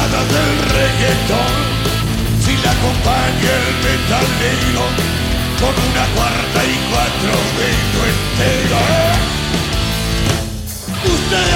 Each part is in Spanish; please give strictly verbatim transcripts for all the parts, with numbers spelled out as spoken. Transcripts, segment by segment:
quitada del reggaetón, si la acompaña el metalero, con una cuarta y cuatro dedo entero. ¿Eh?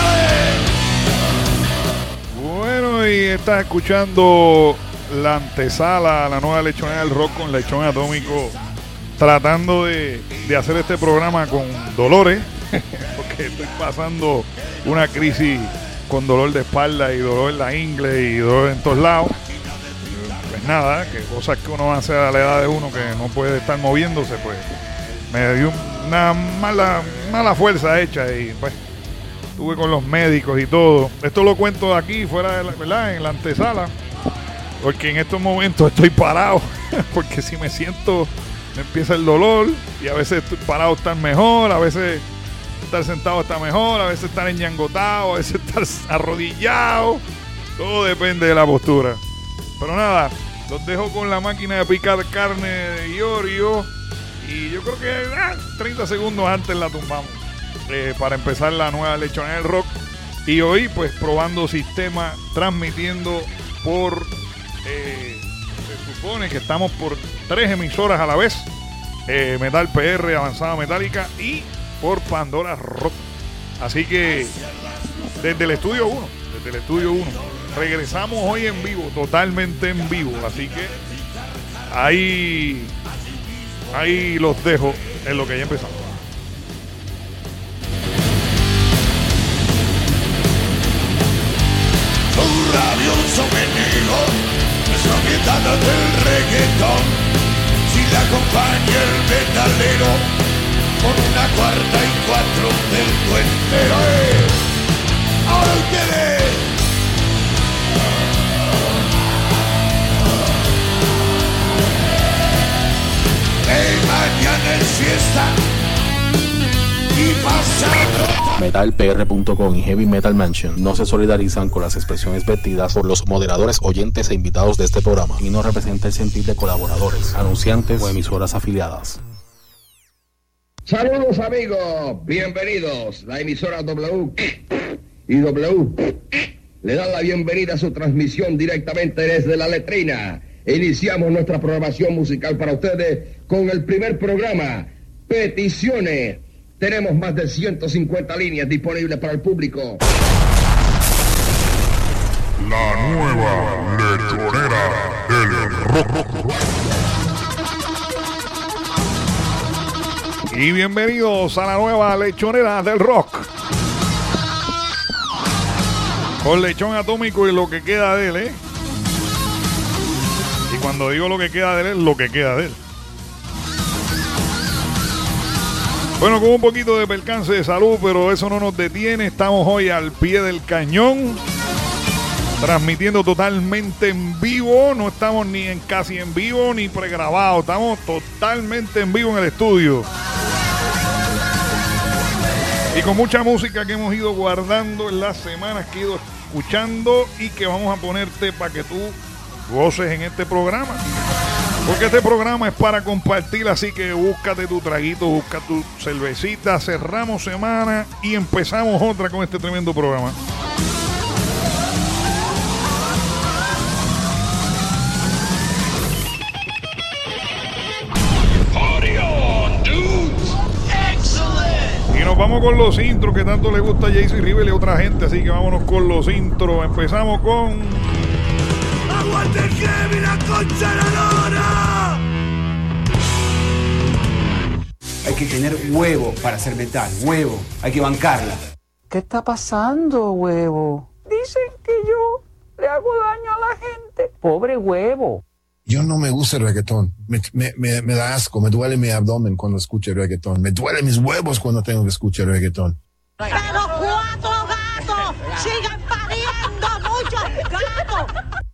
¡Ustedes! Bueno, y estás escuchando la antesala a la nueva Lechonera del Rock con Lechón Atómico, tratando de, de hacer este programa con dolores, porque estoy pasando una crisis con dolor de espalda y dolor en la ingle y dolor en todos lados. Pues nada, que cosas que uno hace a la edad de uno que no puede estar moviéndose, pues me dio una mala, mala fuerza hecha y pues estuve con los médicos y todo. Esto lo cuento aquí fuera de la, ¿verdad? En la antesala, porque en estos momentos estoy parado, porque si me siento me empieza el dolor y a veces estoy parado estar mejor, a veces estar sentado está mejor, a veces estar enñangotado, a veces estar arrodillado, todo depende de la postura. Pero nada, los dejo con la máquina de picar carne de Iorio y yo creo que ah, treinta segundos antes la tumbamos eh, para empezar la nueva Lechonera del Rock. Y hoy pues probando sistema, transmitiendo por eh, se supone que estamos por tres emisoras a la vez, eh, Metal P R, Avanzada Metálica y por Pandora Rock. Así que desde el estudio uno, desde el estudio uno regresamos hoy en vivo, totalmente en vivo. Así que ahí ahí los dejo en lo que ya empezamos. Un rabioso meneo, nuestra quitada del reggaetón, si la acompaña el metalero, con una cuarta y cuatro del duendero. ¡Eh! ¡Ahora ustedes! ¡Hey, mañana es fiesta! Y pasado. metal p r punto com y Heavy Metal Mansion no se solidarizan con las expresiones vertidas por los moderadores, oyentes e invitados de este programa y no representa el sentir de colaboradores, anunciantes o emisoras afiliadas. Saludos amigos, bienvenidos. La emisora W y W le dan la bienvenida a su transmisión directamente desde la letrina. Iniciamos nuestra programación musical para ustedes con el primer programa, Peticiones. Tenemos más de ciento cincuenta líneas disponibles para el público. La nueva Lechonera del Rock. Y bienvenidos a la nueva Lechonera del Rock con Lechón Atómico y lo que queda de él, ¿eh? Y cuando digo lo que queda de él, es lo que queda de él. Bueno, con un poquito de percance de salud, pero eso no nos detiene. Estamos hoy al pie del cañón, transmitiendo totalmente en vivo. No estamos ni en casi en vivo ni pregrabado. Estamos totalmente en vivo en el estudio. Y con mucha música que hemos ido guardando en las semanas que he ido escuchando y que vamos a ponerte para que tú goces en este programa. Porque este programa es para compartir, así que búscate tu traguito, busca tu cervecita. Cerramos semana y empezamos otra con este tremendo programa. Y nos vamos con los intros que tanto le gusta a Jaycee Rivel y a otra gente, así que vámonos con los intros. Empezamos con... ¡Aguante el Kevin, la concha de la lora! Hay que tener huevo para hacer metal, huevo, hay que bancarla. ¿Qué está pasando, huevo? Dicen que yo le hago daño a la gente. Pobre huevo. Yo no me gusta el reggaetón. Me, me, me, me da asco, me duele mi abdomen cuando escucho el reggaetón. Me duele mis huevos cuando tengo que escuchar el reggaetón. ¡Pero cuatro gatos! ¡Sigan pariendo muchos gatos!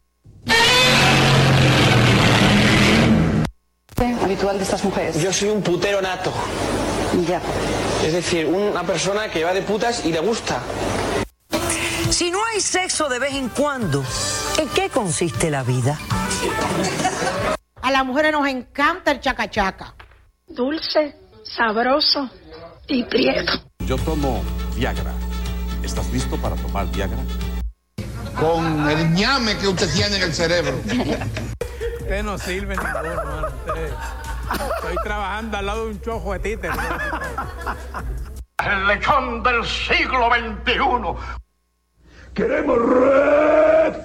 Habitual de estas mujeres. Yo soy un putero nato. Ya. Es decir, una persona que va de putas y le gusta. Si no hay sexo de vez en cuando, ¿en qué consiste la vida? A las mujeres nos encanta el chacachaca. Dulce, sabroso y prieto. Yo tomo Viagra. ¿Estás listo para tomar Viagra? con el ñame que usted tiene en el cerebro. Usted no sirve ninguno, hermano. Usted... Estoy trabajando al lado de un chojo de títer. El lechón del siglo veintiuno. Queremos red.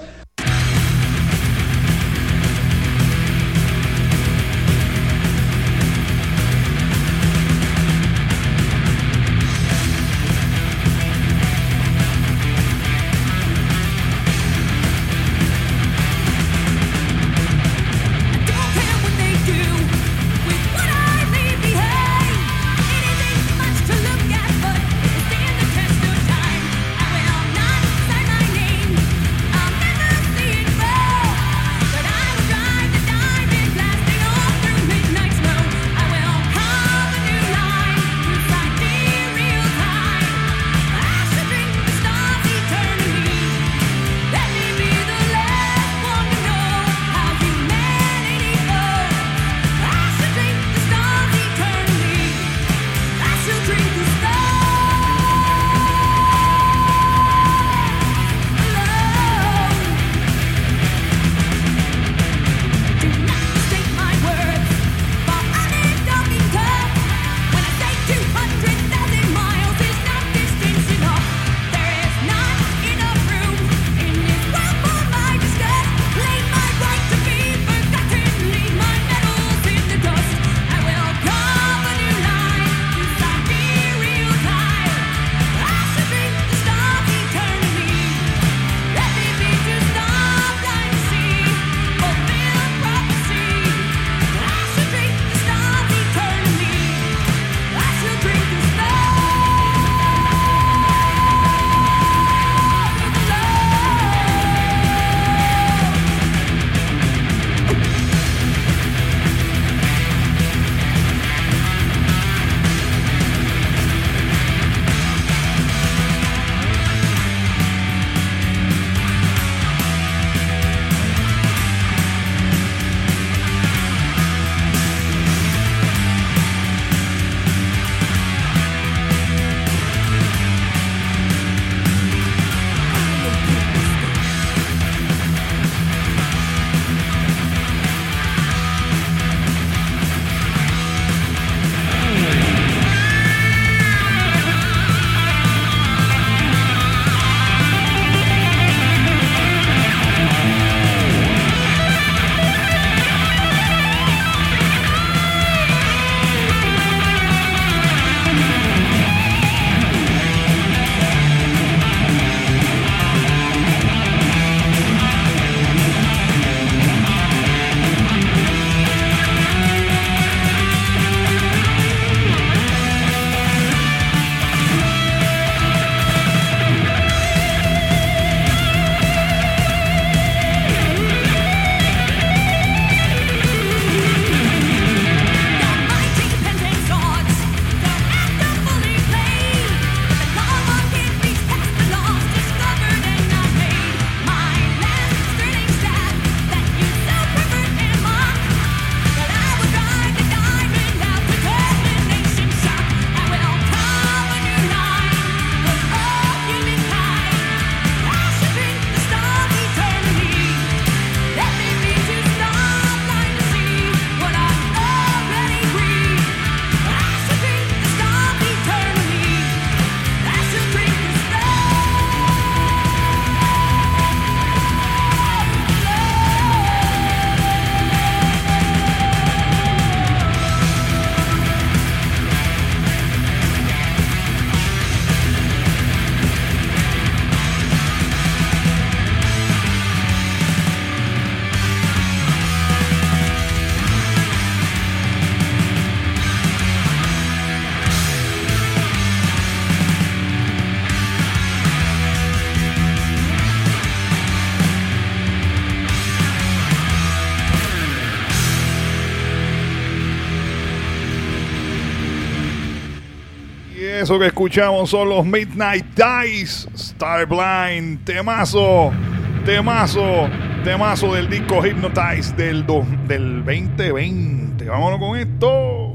Eso que escuchamos son los Midnight Dice, Starblind, temazo, temazo, temazo del disco Hypnotize del, do, del veinte veinte. Vámonos con esto.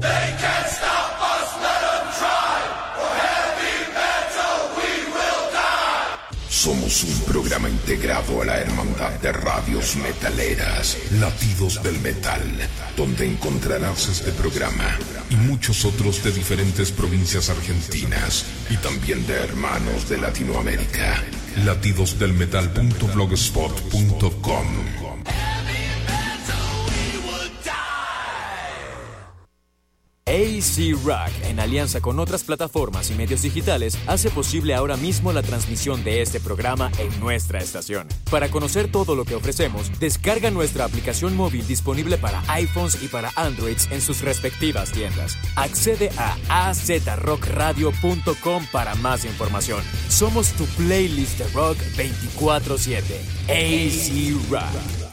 Somos un programa integrado a la hermandad de radios metaleras, Latidos del Metal, donde encontrarás este programa y muchos otros de diferentes provincias argentinas y también de hermanos de Latinoamérica. latidos del metal punto blogspot punto com. A C Rock, en alianza con otras plataformas y medios digitales, hace posible ahora mismo la transmisión de este programa en nuestra estación. Para conocer todo lo que ofrecemos, descarga nuestra aplicación móvil disponible para iPhones y para Androids en sus respectivas tiendas. Accede a a z rock radio punto com para más información. Somos tu playlist de rock veinticuatro siete. A C Rock.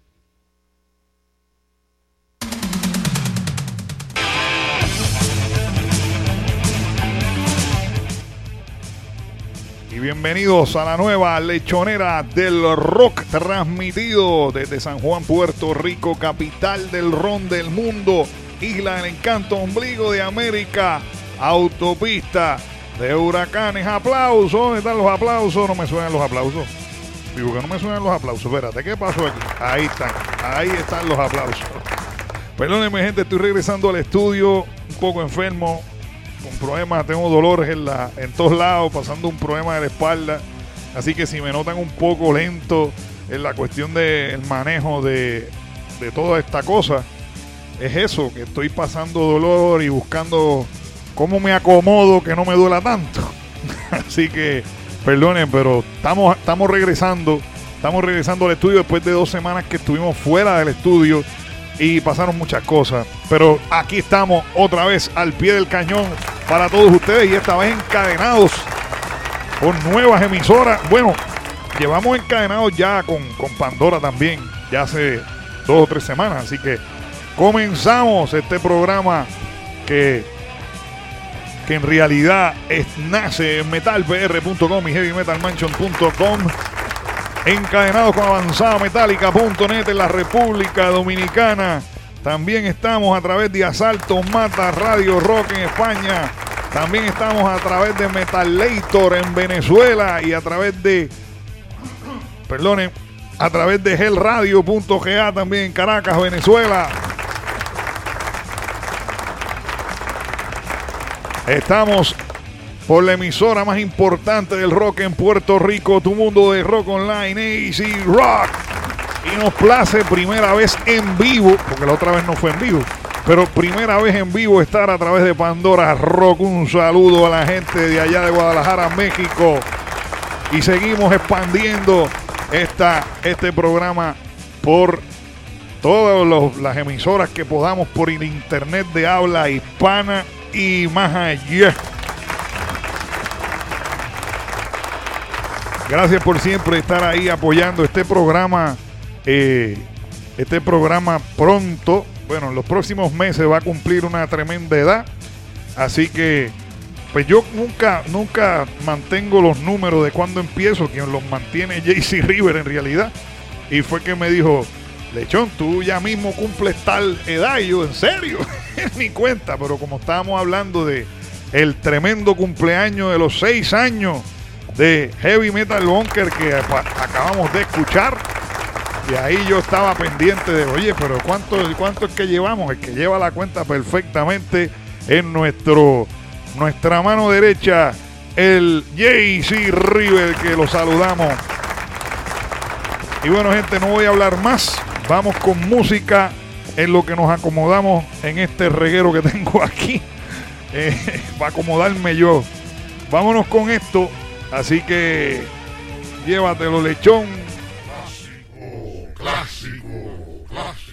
Y bienvenidos a la nueva lechonera del rock, transmitido desde San Juan, Puerto Rico, capital del ron del mundo, isla del encanto, ombligo de América, autopista de huracanes. Aplausos, ¿dónde están los aplausos? No me suenan los aplausos. Digo que no me suenan los aplausos. Espérate, ¿qué pasó aquí? Ahí están, ahí están los aplausos. Perdónenme, gente, estoy regresando al estudio un poco enfermo, con problemas, tengo dolores en, la, en todos lados, pasando un problema de la espalda. Así que si me notan un poco lento en la cuestión del manejo de, de toda esta cosa, es eso, que estoy pasando dolor y buscando cómo me acomodo que no me duela tanto. Así que perdonen, pero estamos, estamos regresando, estamos regresando al estudio después de dos semanas que estuvimos fuera del estudio y pasaron muchas cosas, pero aquí estamos otra vez al pie del cañón para todos ustedes, y esta vez encadenados con nuevas emisoras. Bueno, llevamos encadenados ya con, con Pandora también, ya hace dos o tres semanas, así que comenzamos este programa que, que en realidad es, nace en metal p r punto com y heavy metal mansion punto com. Encadenados con avanzada metálica punto net en la República Dominicana. También estamos a través de Asalto Mata Radio Rock en España. También estamos a través de Metalator en Venezuela y a través de, perdonen, a través de hell radio punto g a también en Caracas, Venezuela. Estamos por la emisora más importante del rock en Puerto Rico, Tu Mundo de Rock Online, A C Rock. Y nos place primera vez en vivo, porque la otra vez no fue en vivo, pero primera vez en vivo estar a través de Pandora Rock. Un saludo a la gente de allá de Guadalajara, México. Y seguimos expandiendo esta, este programa por todas los, las emisoras que podamos, por el internet de habla hispana y más allá. Gracias por siempre estar ahí apoyando este programa. Eh, este programa pronto, bueno, en los próximos meses va a cumplir una tremenda edad. Así que, pues yo nunca, nunca mantengo los números de cuando empiezo. Quien los mantiene es J C River en realidad. Y fue que me dijo, Lechón, tú ya mismo cumples tal edad. Y yo, ¿en serio? Ni cuenta. Pero como estábamos hablando de el tremendo cumpleaños de los seis años de Heavy Metal Bunker que acabamos de escuchar, y ahí yo estaba pendiente de, oye, pero ¿cuánto, cuánto es que llevamos? El que lleva la cuenta perfectamente en nuestro, nuestra mano derecha, el J C River, que lo saludamos. Y bueno, gente, no voy a hablar más, vamos con música en lo que nos acomodamos en este reguero que tengo aquí, eh, para acomodarme yo. Vámonos con esto. Así que llévatelo, Lechón. Clásico, clásico, clásico.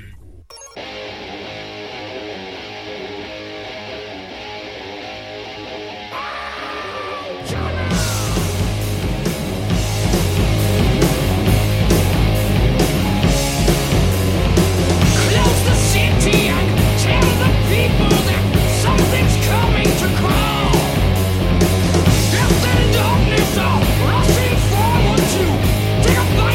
Rushing forward to take a bite.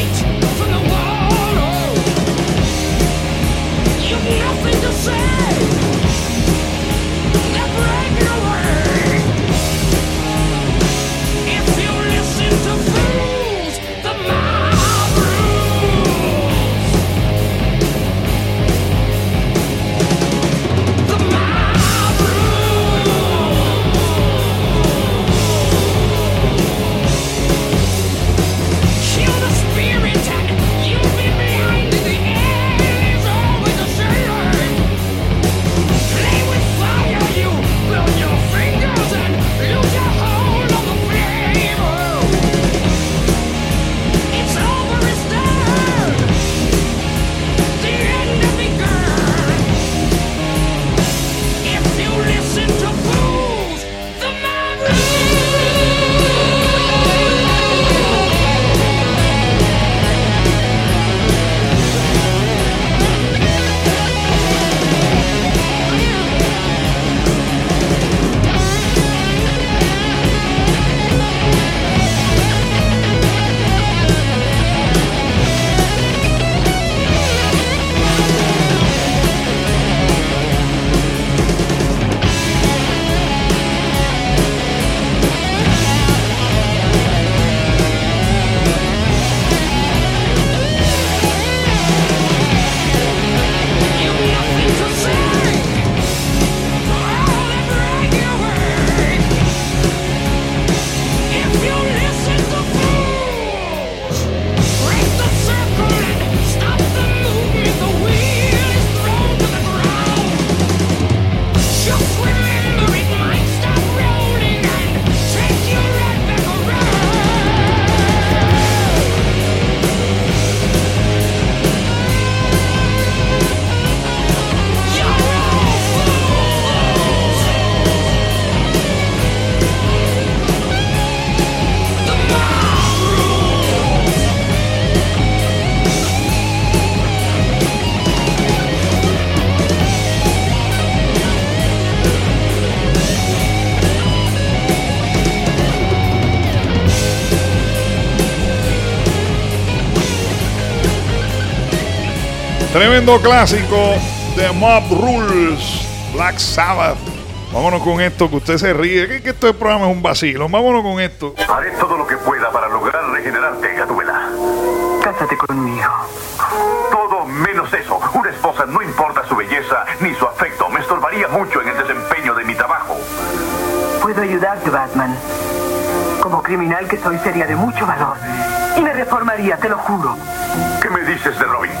Tremendo clásico de Mob Rules, Black Sabbath. Vámonos con esto, que usted se ríe, que, que este programa es un vacilo. Vámonos con esto. Haré todo lo que pueda para lograr regenerarte, Gatúbela. Cásate conmigo. Todo menos eso. Una esposa no importa su belleza ni su afecto. Me estorbaría mucho en el desempeño de mi trabajo. Puedo ayudarte, Batman. Como criminal que soy, sería de mucho valor. Y me reformaría, te lo juro. ¿Qué me dices de Robin?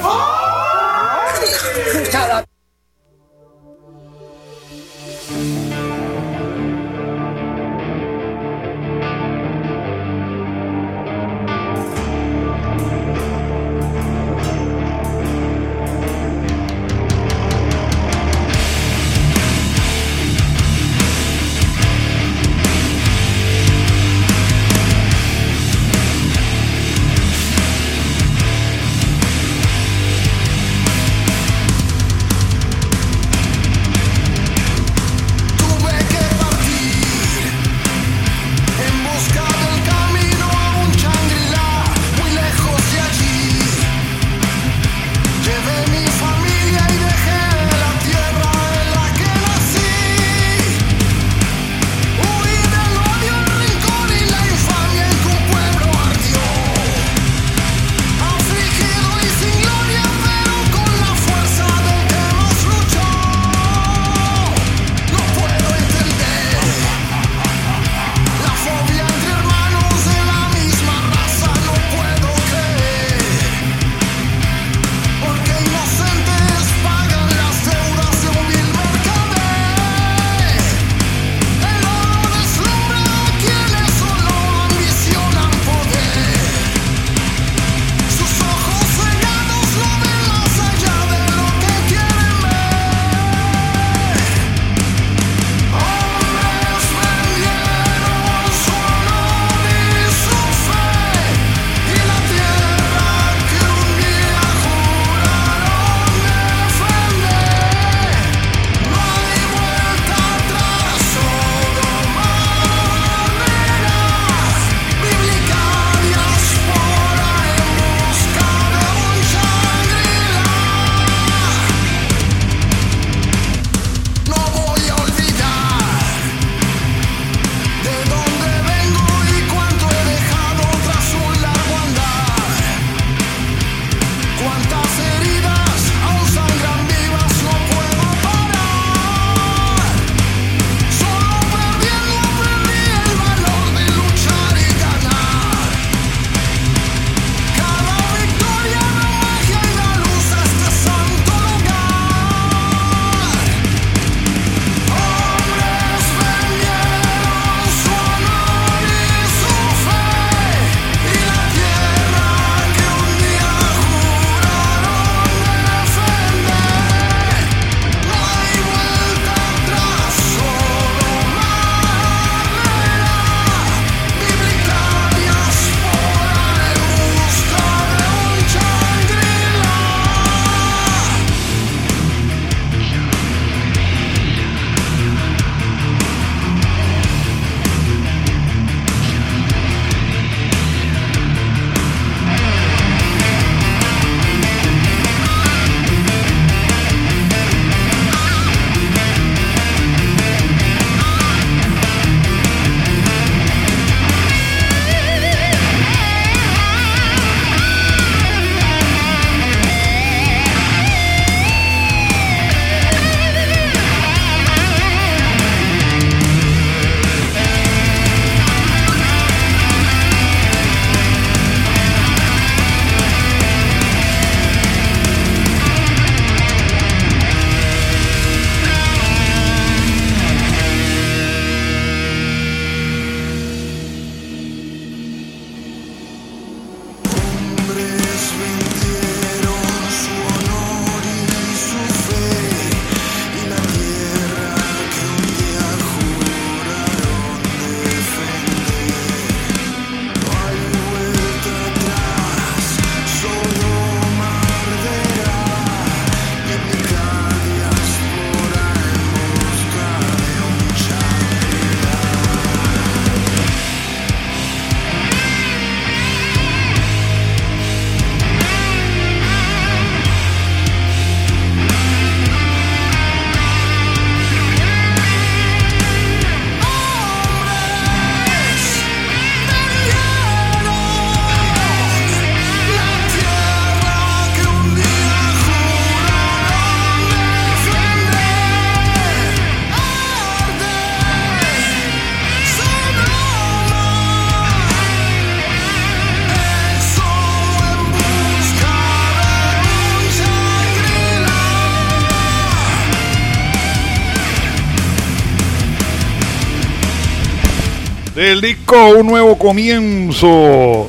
Del disco Un Nuevo Comienzo.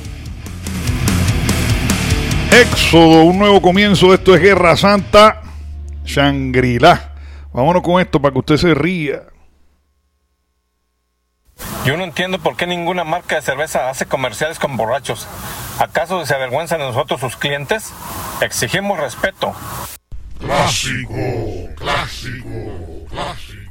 Éxodo, un nuevo comienzo. Esto es Guerra Santa, Shangri-La. Vámonos con esto para que usted se ría. Yo no entiendo por qué ninguna marca de cerveza hace comerciales con borrachos. ¿Acaso se avergüenzan de nosotros sus clientes? Exigimos respeto. Clásico, clásico, clásico.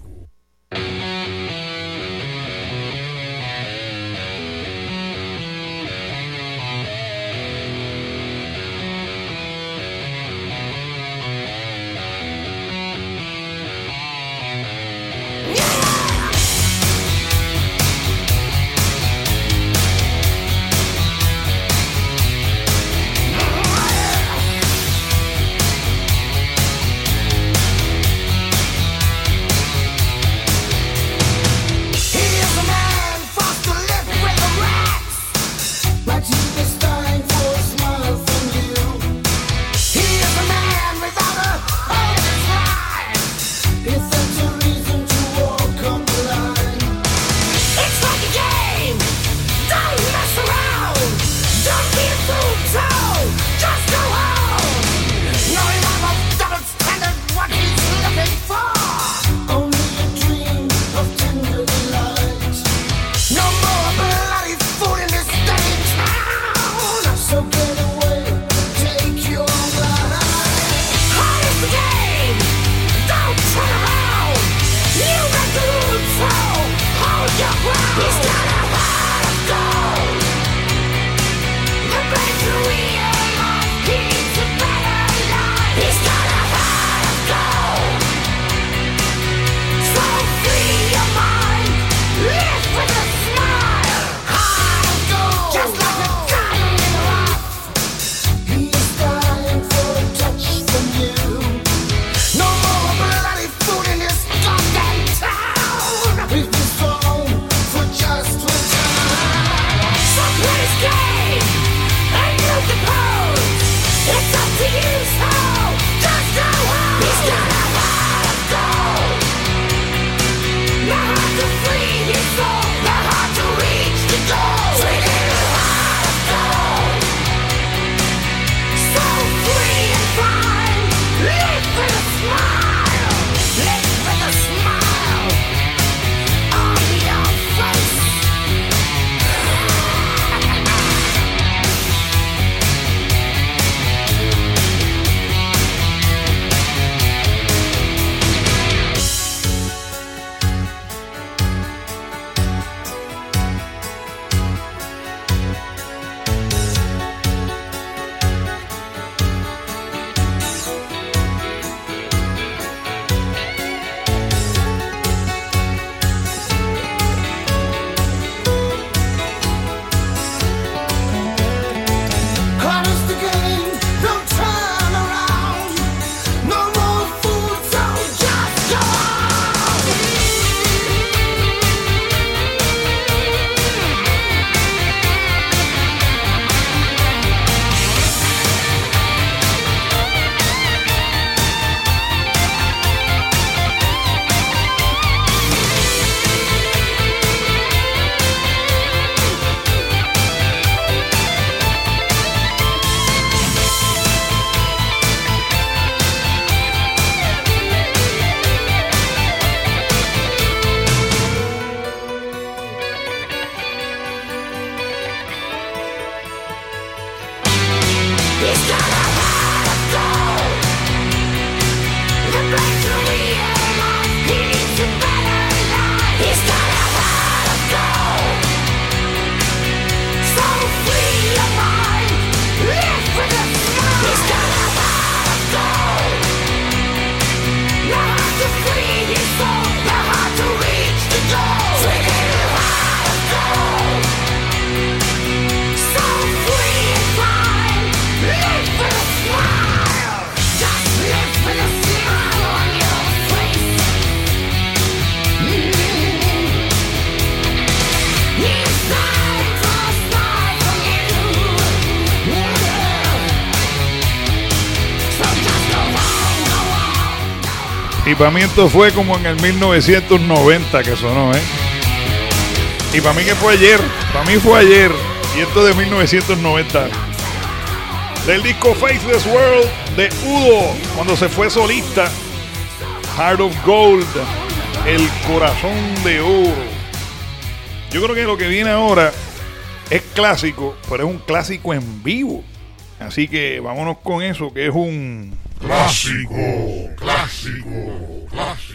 Y para mí esto fue como en el mil novecientos noventa que sonó, ¿eh? Y para mí que fue ayer, para mí fue ayer, y esto de mil novecientos noventa. Del disco Faceless World de Udo, cuando se fue solista. Heart of Gold, el corazón de oro. Yo creo que lo que viene ahora es clásico, pero es un clásico en vivo. Así que vámonos con eso, que es un clásico, clásico, clásico.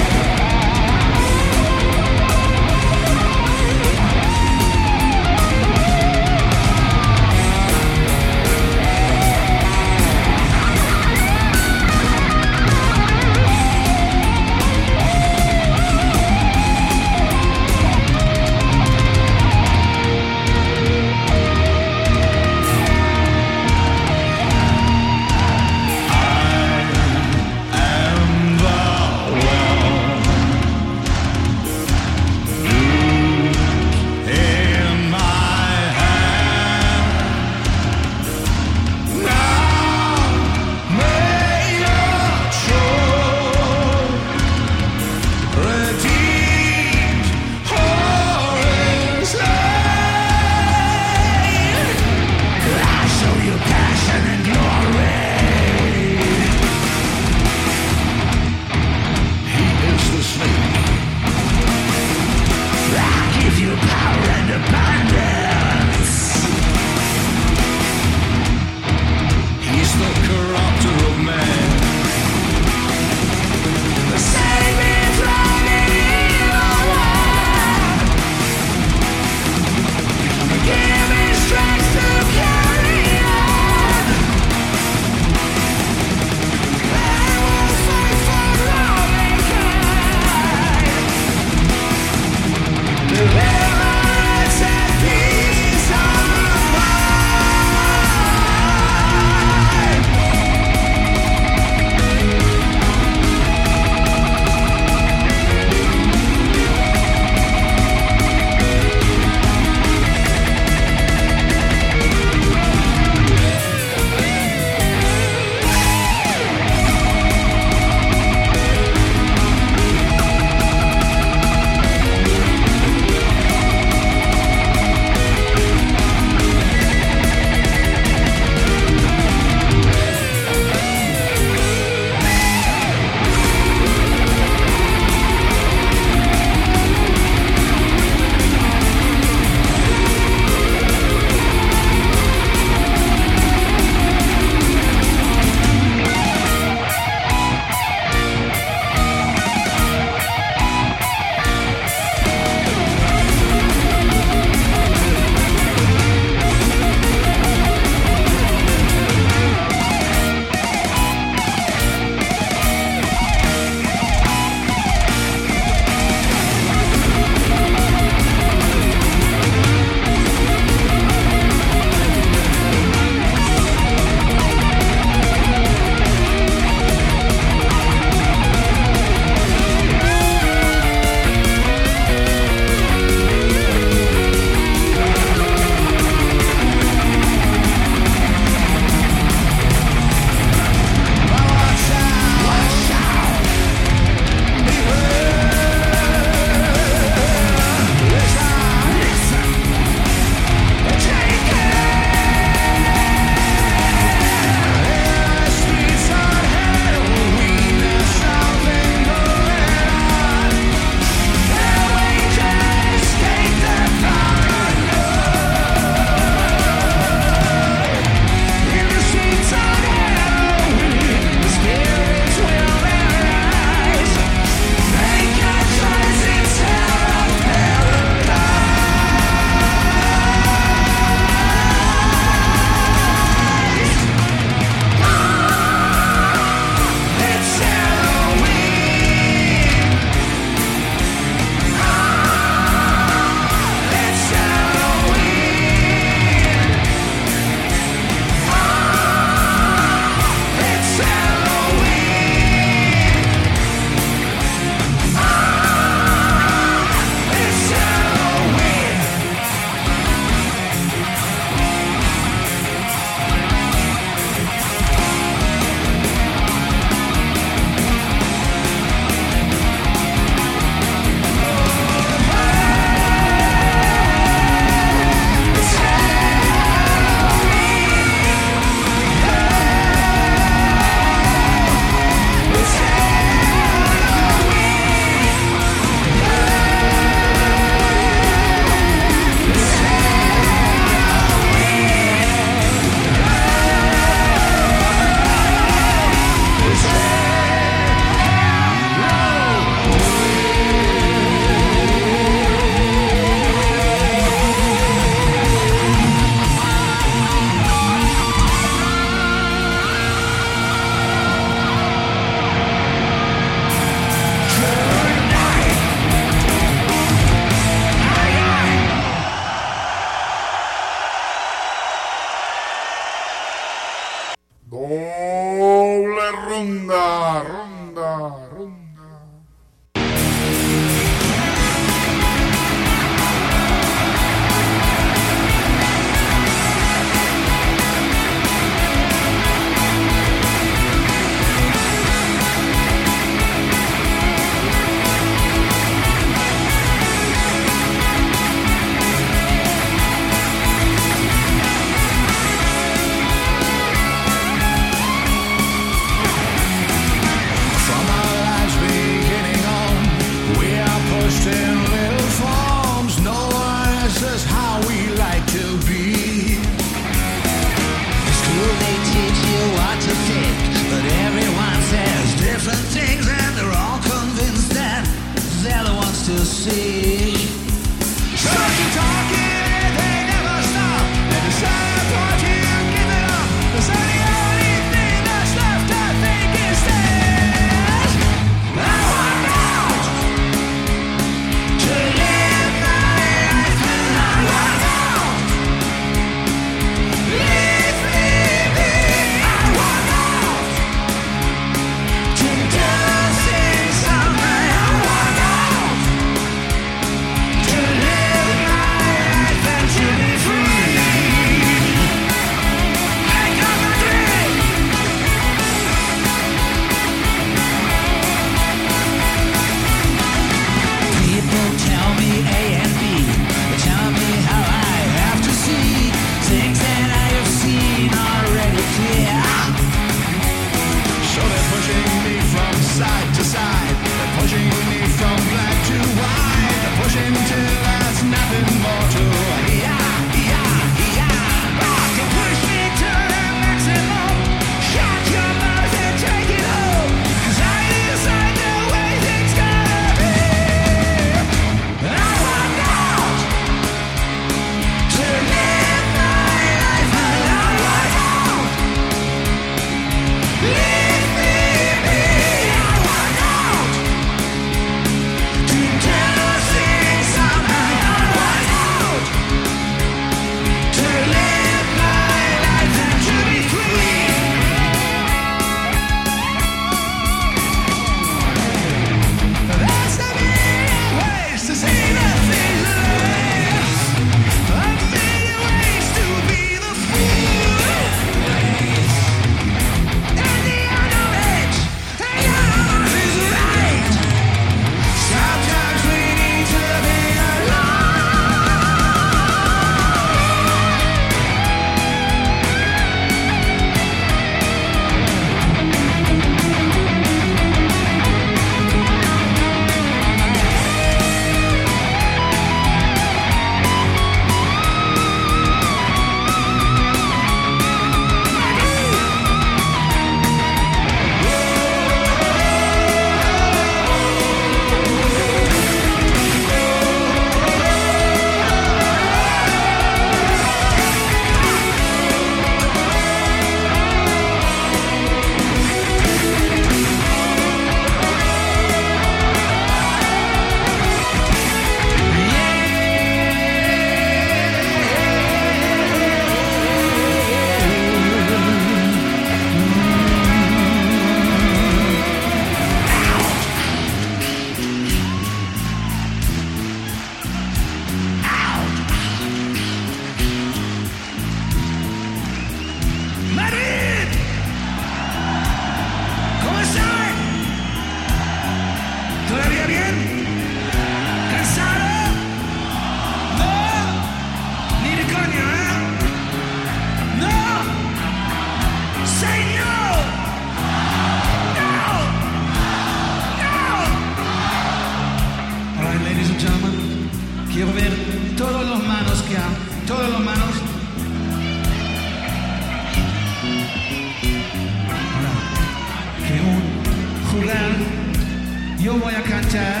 Yo voy a cantar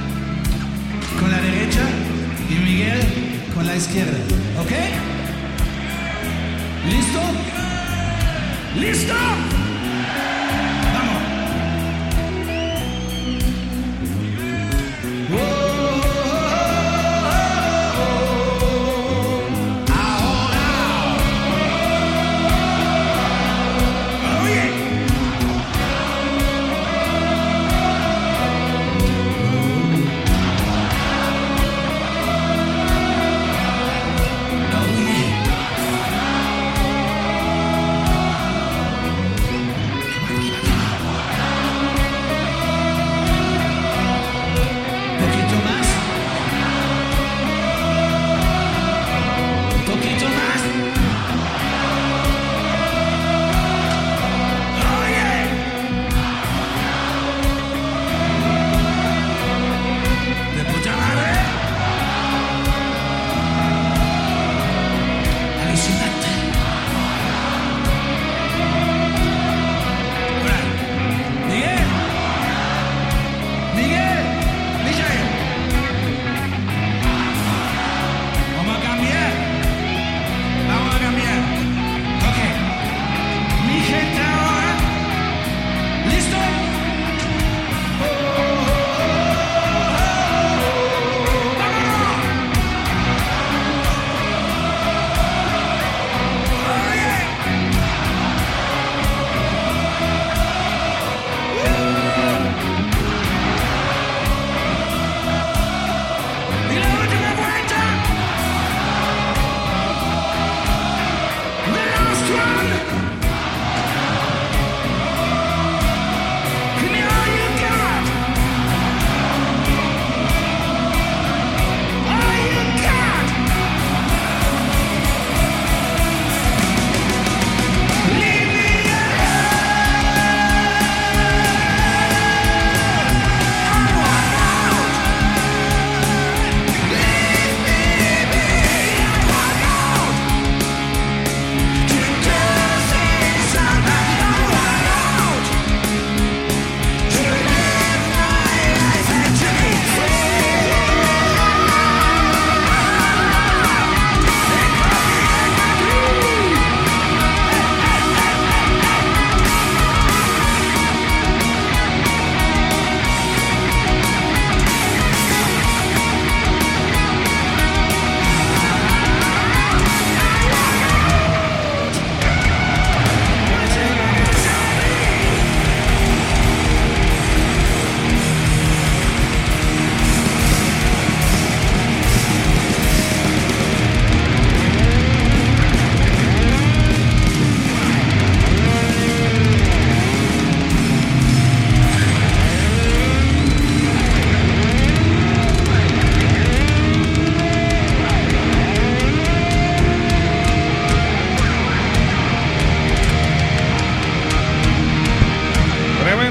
con la derecha y Miguel con la izquierda, ¿ok? ¿Listo? ¿Listo? Vamos. Oh.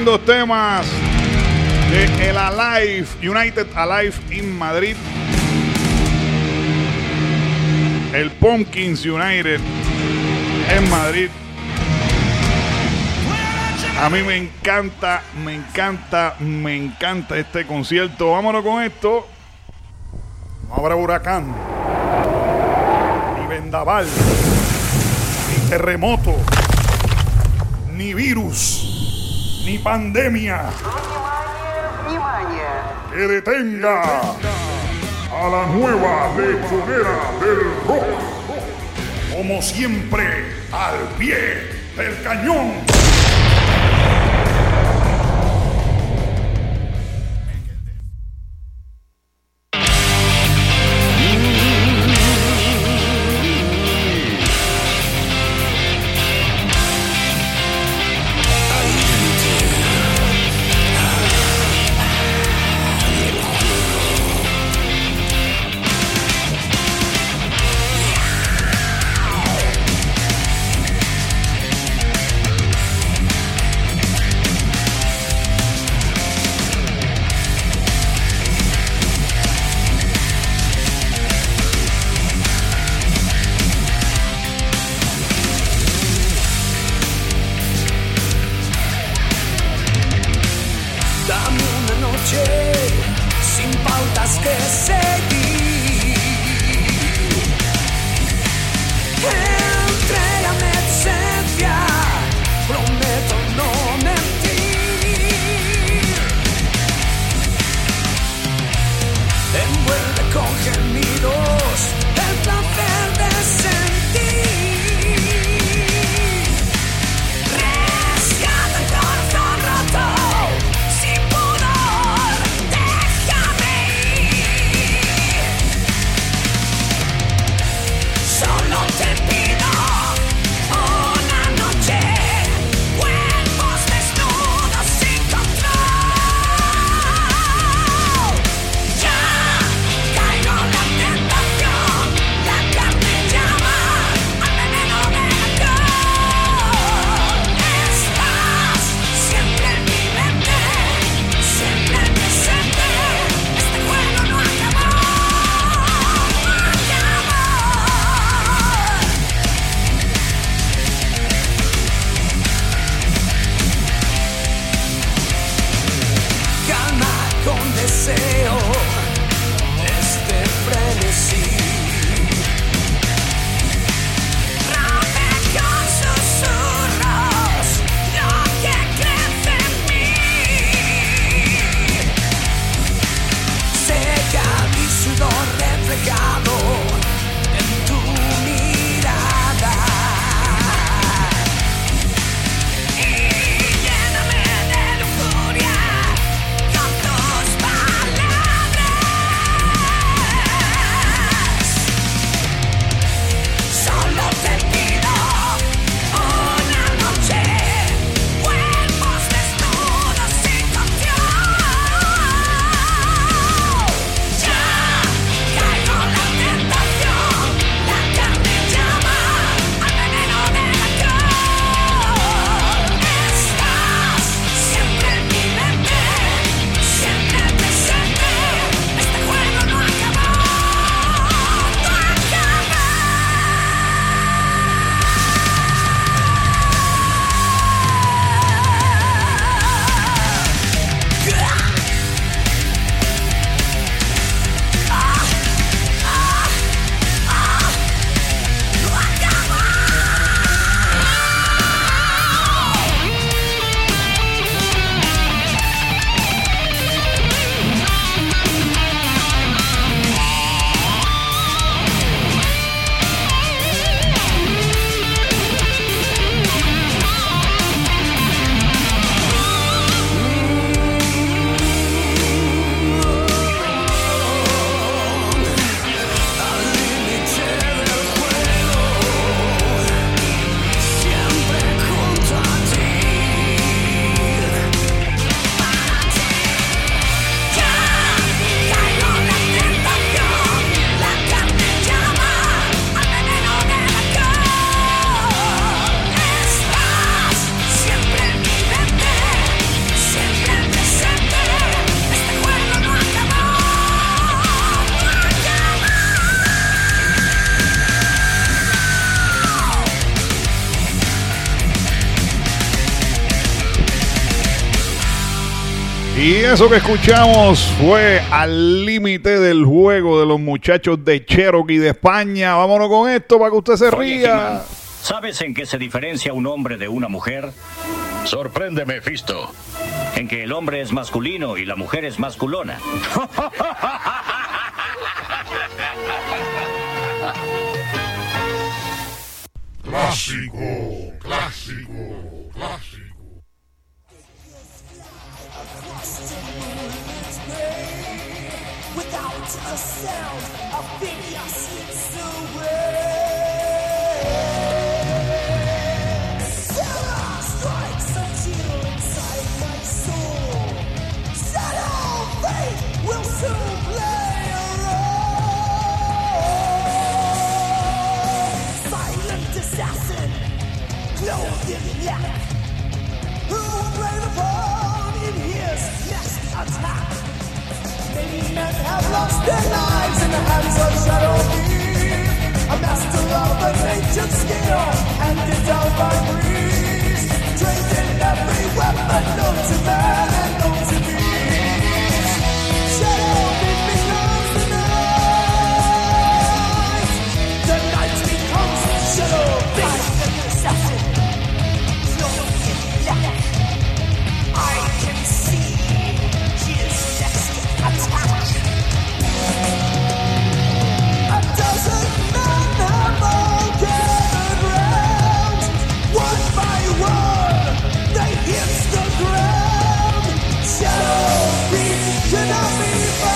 tremendos temas de el Alive, United Alive in Madrid. El Pumpkins United en Madrid. A mí me encanta, me encanta, me encanta este concierto. Vámonos con esto. No habrá huracán, ni vendaval, ni terremoto, ni virus, ni pandemia que detenga a la nueva lechonera del rock. Como siempre, al pie del cañón. Y eso que escuchamos fue Al Límite del Juego de los muchachos de Cherokee de España. Vámonos con esto para que usted se Oye, ría. He-Man, ¿sabes en qué se diferencia un hombre de una mujer? Sorpréndeme, Fisto. En que el hombre es masculino y la mujer es masculona. Clásico, clásico, clásico. Without a sound, a figure slips away. Terror strikes a chill inside my soul. Shadow fate will soon play a role. Silent assassin, clothed in black, who will prey upon in his next attack. Many men have lost their lives in the hands of Shadow Thief, a master of an ancient skill, handed down by breeze, trained in every weapon known to man and known to beast. Shadow Thief becomes the night, the night becomes Shadow Thief. Assassin, clothed in black, I can see his next attack. A dozen men have all gathered round. One by one, they hit the ground. Shadow Thief cannot be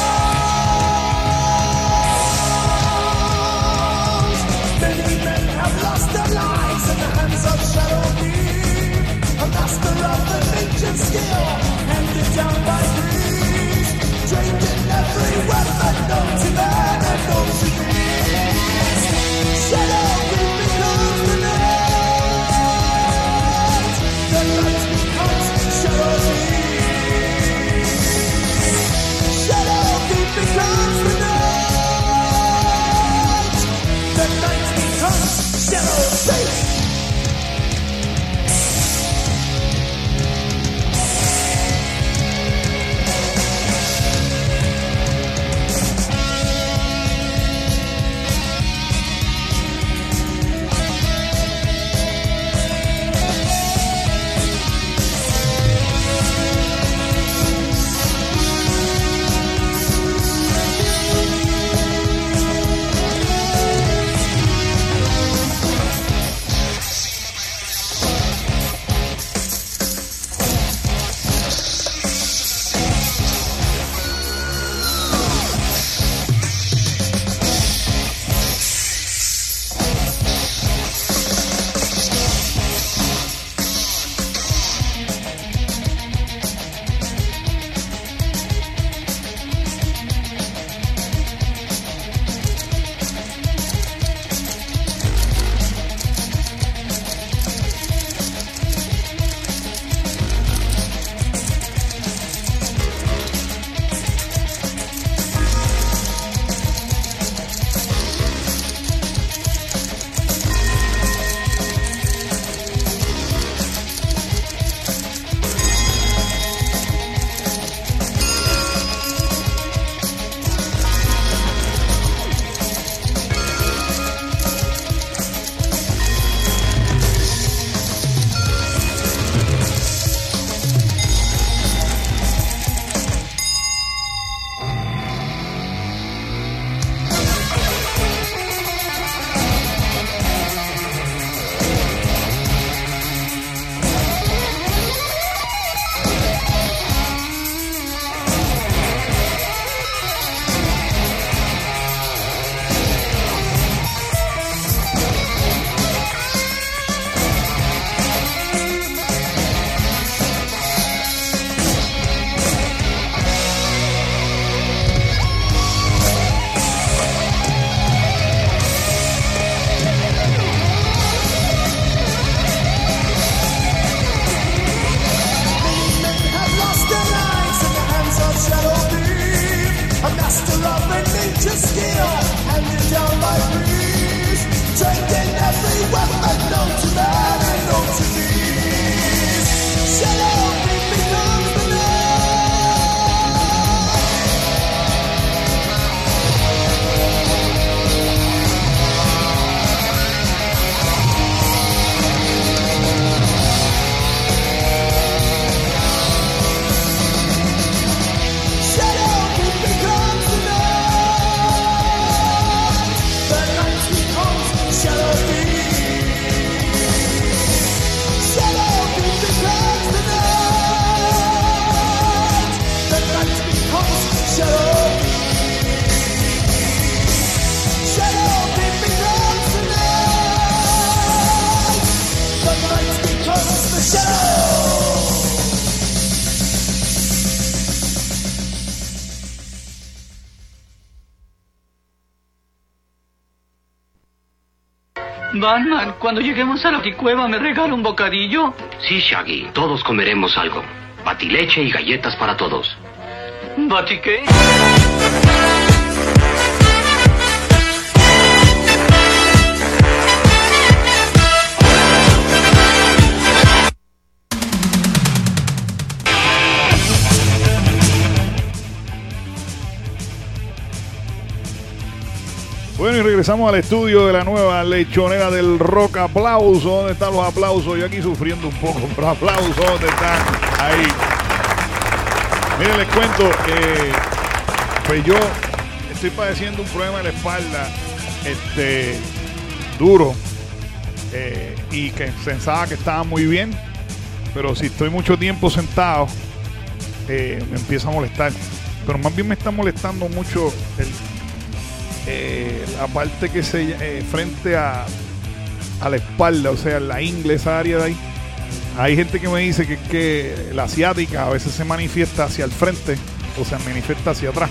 found. Many men have lost their lives in the hands of Shadow Thief, a master of an ancient skill, handed down by breeze, trained in every weapon known to man and known to beast. Shadow Thief becomes the night, the night becomes Shadow Thief. Shadow Thief becomes the night, the night becomes Shadow Thief. Batman, cuando lleguemos a la Baticueva, ¿me regala un bocadillo? Sí, Shaggy, todos comeremos algo. Batileche y galletas para todos. ¿Bati qué? Bueno, y regresamos al estudio de la nueva lechonera del rock. Aplauso, ¿dónde están los aplausos? Yo aquí sufriendo un poco, pero aplausos, ¿dónde están? Ahí. Miren, les cuento que pues yo estoy padeciendo un problema de la espalda este duro eh, y que pensaba que estaba muy bien, pero si estoy mucho tiempo sentado eh, me empieza a molestar, pero más bien me está molestando mucho el Eh, la parte que se eh, frente a a la espalda, o sea, la ingle, esa área de ahí. Hay gente que me dice que, que la ciática a veces se manifiesta hacia el frente o se manifiesta hacia atrás,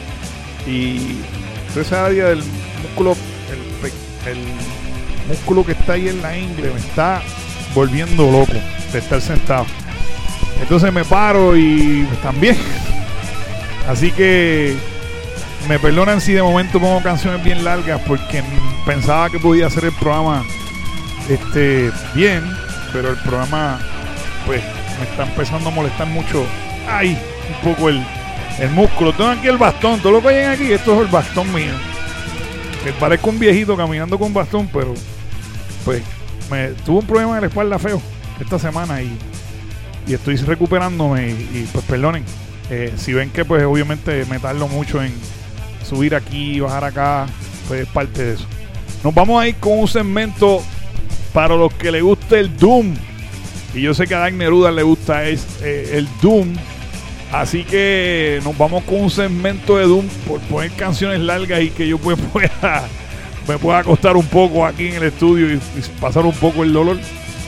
y esa área del músculo, el, el músculo que está ahí en la ingle me está volviendo loco de estar sentado. Entonces me paro y también, así que me perdonan si de momento pongo canciones bien largas, porque pensaba que podía hacer el programa este bien, pero el programa pues me está empezando a molestar mucho. Ay, un poco el, el músculo. Tengo aquí el bastón, todo lo que hay aquí, esto es el bastón mío. Que parezco un viejito caminando con bastón, pero pues me tuve un problema en la espalda feo esta semana y, y estoy recuperándome y, y pues perdonen. Eh, si ven que pues obviamente me tardo mucho en subir aquí, bajar acá, pues es parte de eso. Nos vamos a ir con un segmento para los que les guste el Doom, y yo sé que a Dan Neruda le gusta es, eh, el Doom, así que nos vamos con un segmento de Doom por poner canciones largas y que yo pues pueda me pueda acostar un poco aquí en el estudio y, y pasar un poco el dolor,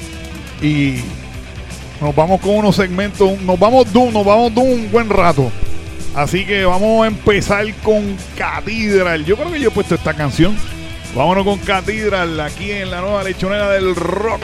y nos vamos con unos segmentos, nos vamos Doom, nos vamos Doom un buen rato. Así que vamos a empezar con Cathedral. Yo creo que yo he puesto esta canción. Vámonos con Cathedral aquí en la nueva lechonera del rock.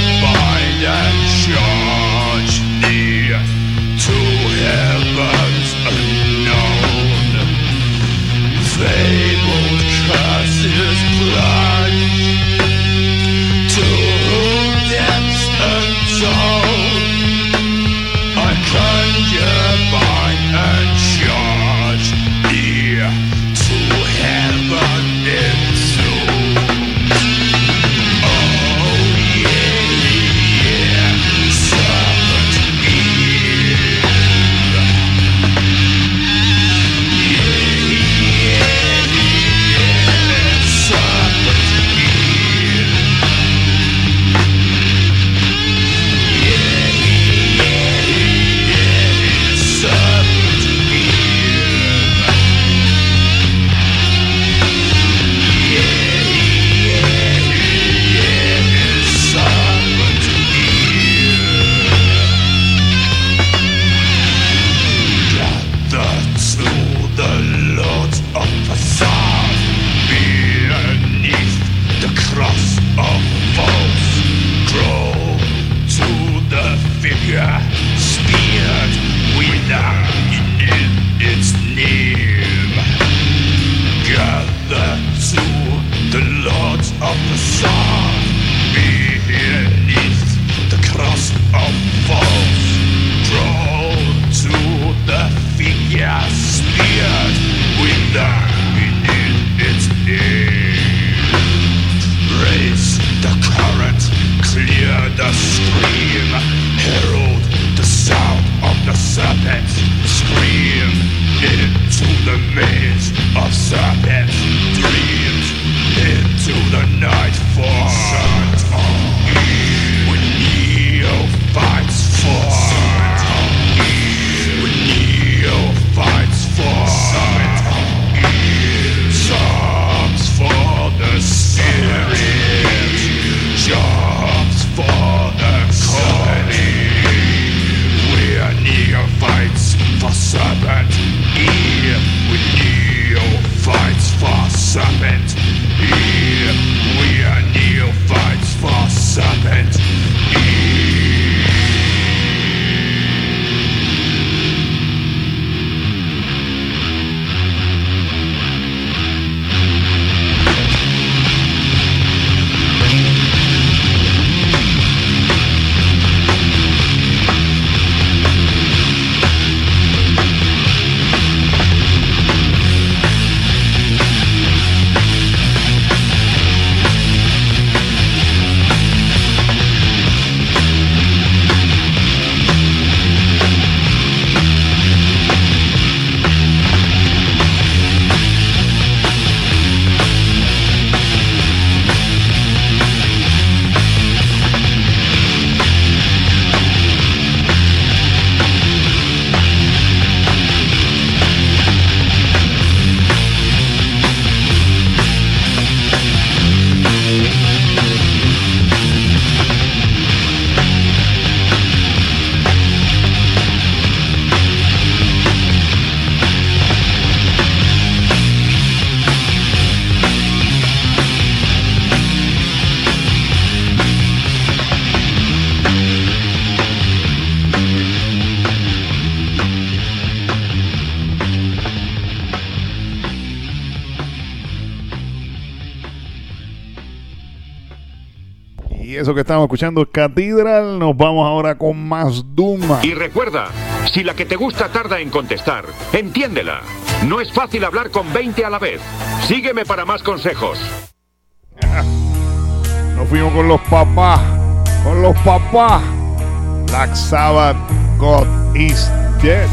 bind and charge thee to heavens unknown. Fabled curses plunge to depths untold. I conjure, bind and charge thee to heaven enthroned. Oh yeah, yeah, serpent Eve. Yeah, yeah, yeah, serpent Eve. Yeah, yeah, yeah, serpent Eve. Speared with in its name. Gather to the Lord of the Sun beneath the cross of false. Draw to the figure speared with in its name. Raise the current, clear the stream, herald the sound of the serpent. Scream into the maze of serpent dreams, into the night for when Neo fights for when Neo fights for songs for the spirit, jobs for the calling. We are neophytes for serpent Eve. We neophytes for serpent Eve. We are neophytes for serpent Eve. Eso que estamos escuchando es Cathedral. Nos vamos ahora con más Duma. Y recuerda, si la que te gusta tarda en contestar, entiéndela. No es fácil hablar con veinte a la vez. Sígueme para más consejos. Nos fuimos con los papás. Con los papás. Black Sabbath, God is Dead.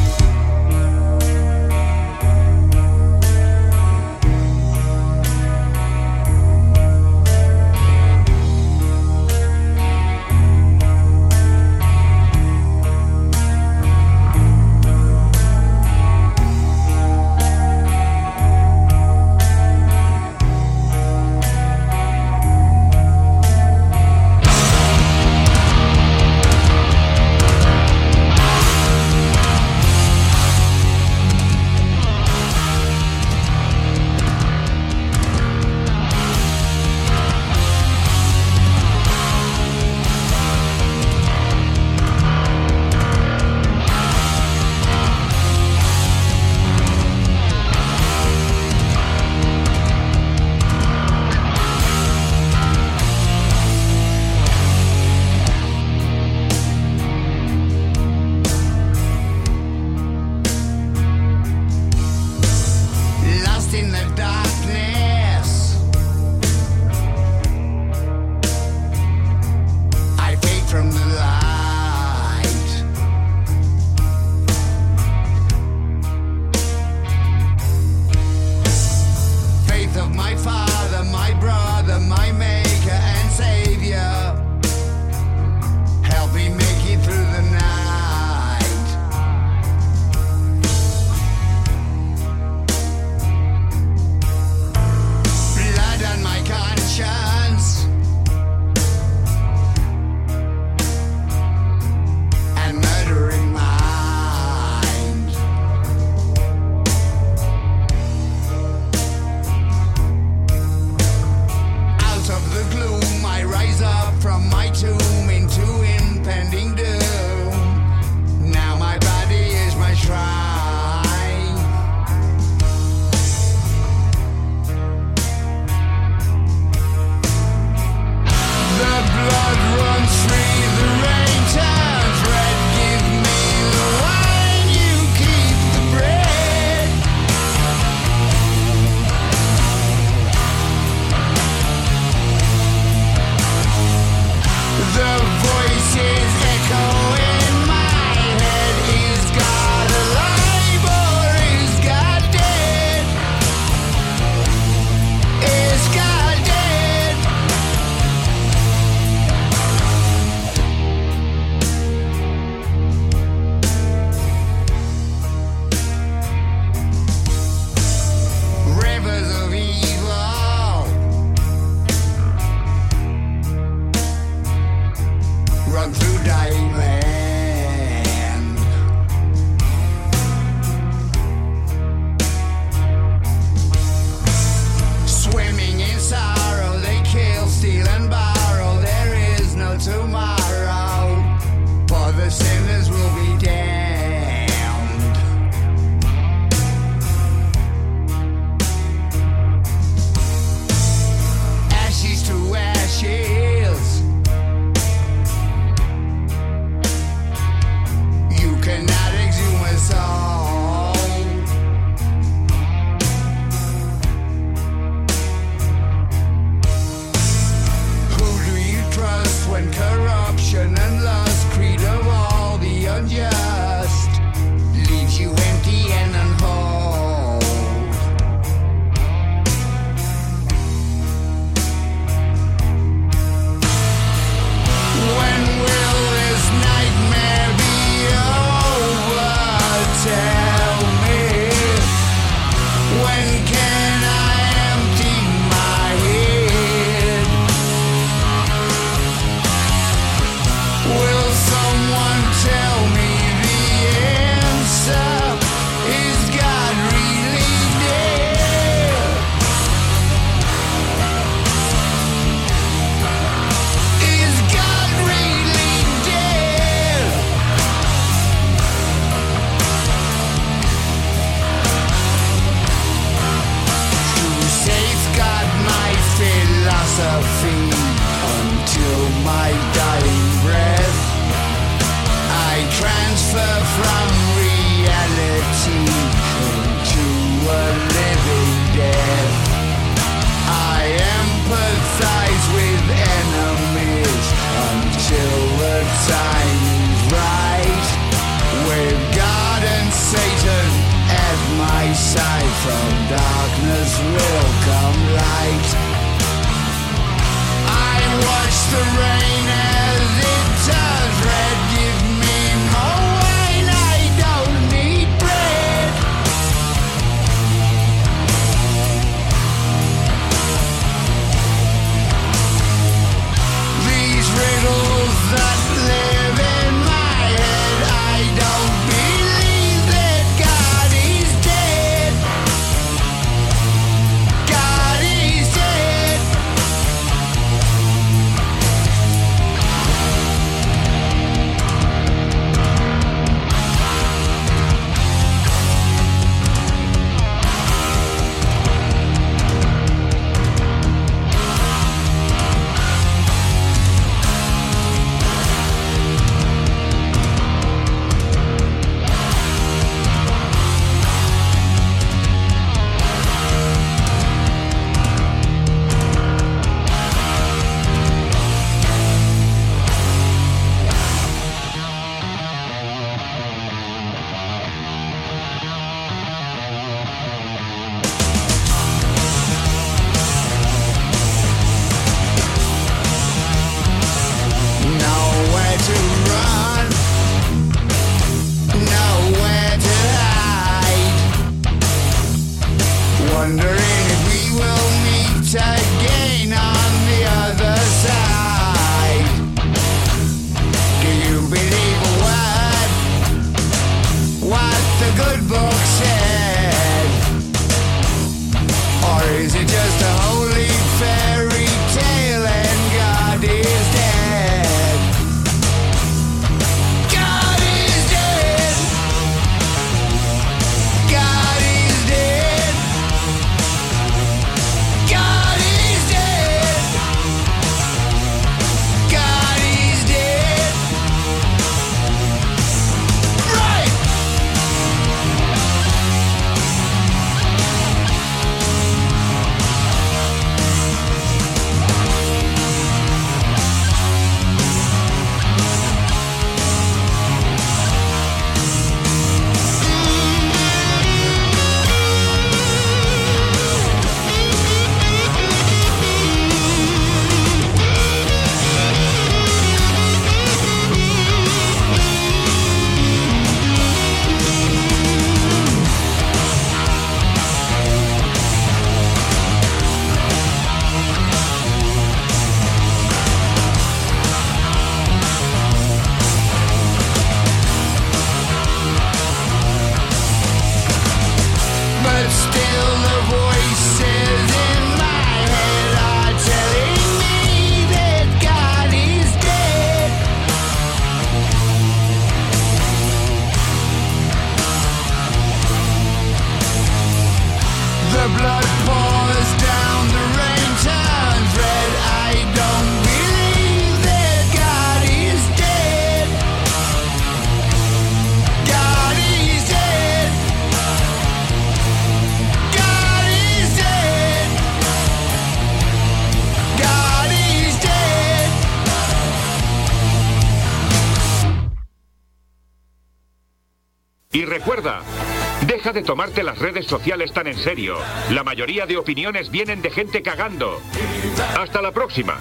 Y recuerda, deja de tomarte las redes sociales tan en serio. La mayoría de opiniones vienen de gente cagando. Hasta la próxima.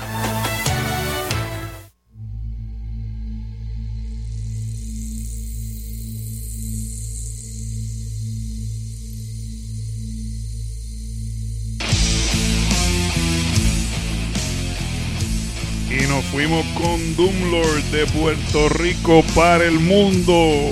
Y nos fuimos con Doomlord de Puerto Rico para el mundo.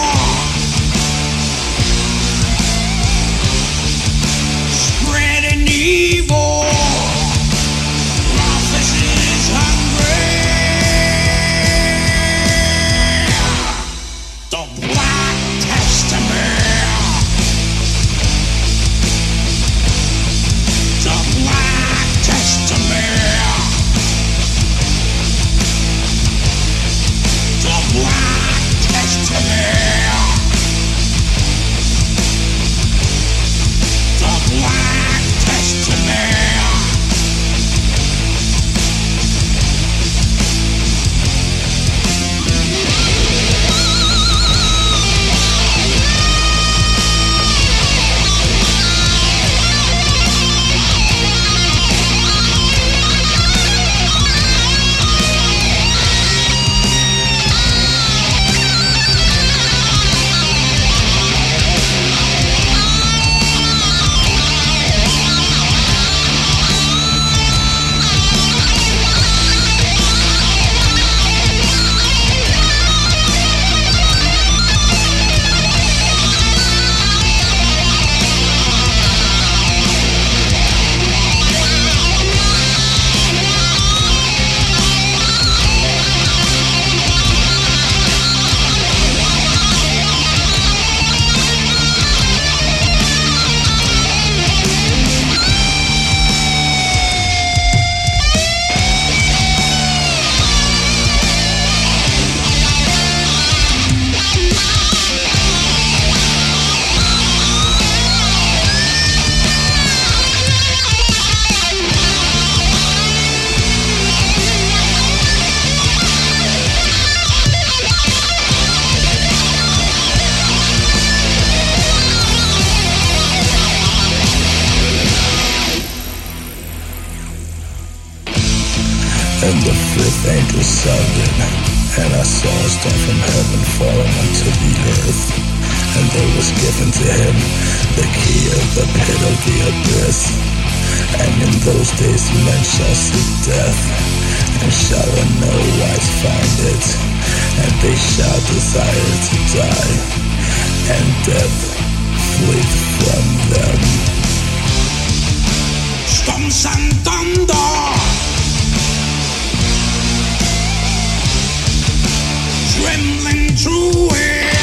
Spreading And the fifth angel sounded, and I saw a star from heaven falling unto the earth. And there was given to him the key of the pit of the abyss. And in those days men shall see death, and shall in no wise find it. And they shall desire to die, and death fleeth from them. Storms and thunder, trembling through it.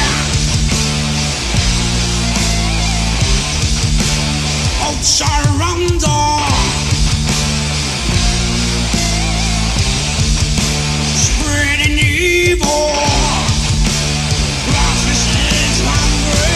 Oaks are under, spreading evil. Prophecies hungry.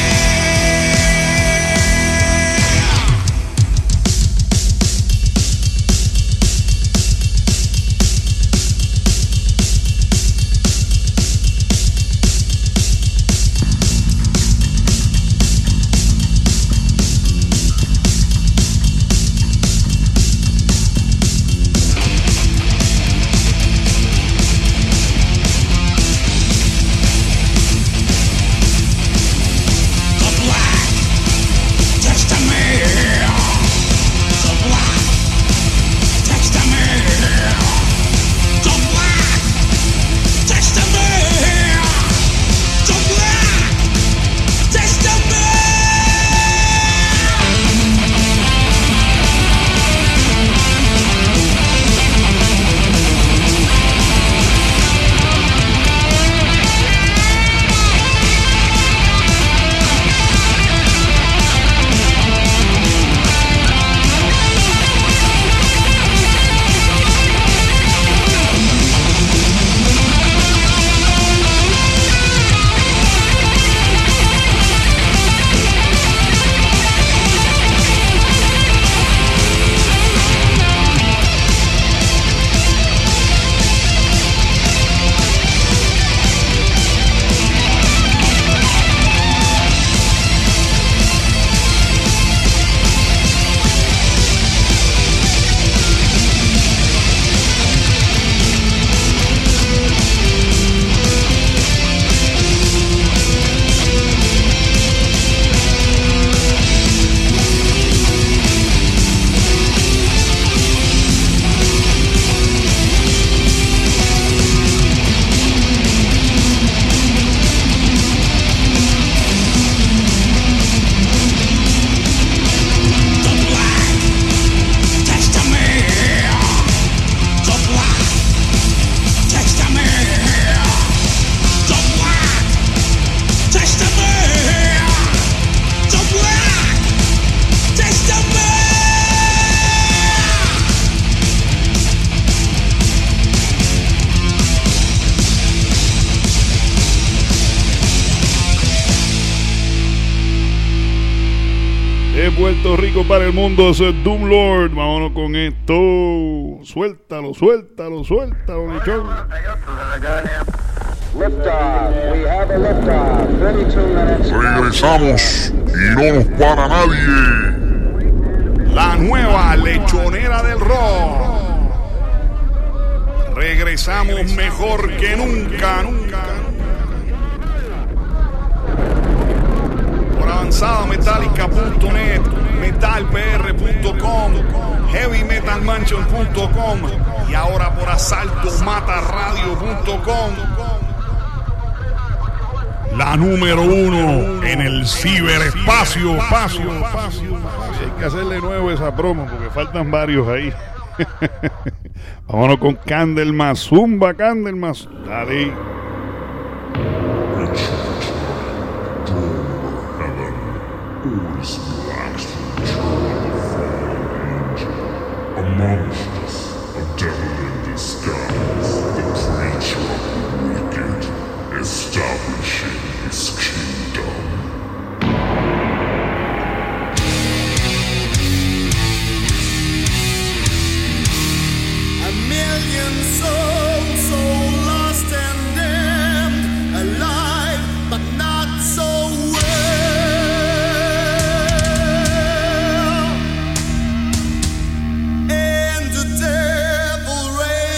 Puerto Rico para el mundo, es el Doom Lord. Vámonos con esto. Suéltalo, suéltalo, suéltalo, lechón. Regresamos y no nos para nadie. La nueva lechonera del rock. Regresamos mejor que nunca, nunca. Por avanzada metálica punto net, metal p r punto com, heavy metal mansion punto com y ahora por asalto mata radio punto com. La número uno en el ciberespacio. Espacio, espacio. Hay que hacerle nuevo esa promo porque faltan varios ahí. Vámonos con Candlemas. Zumba, Candlemas. Dale. Amongst us, a devil in disguise, the creature of the wicked, establishing his kingdom. A million souls so lost and damned, alive but not so well. And the devil reigns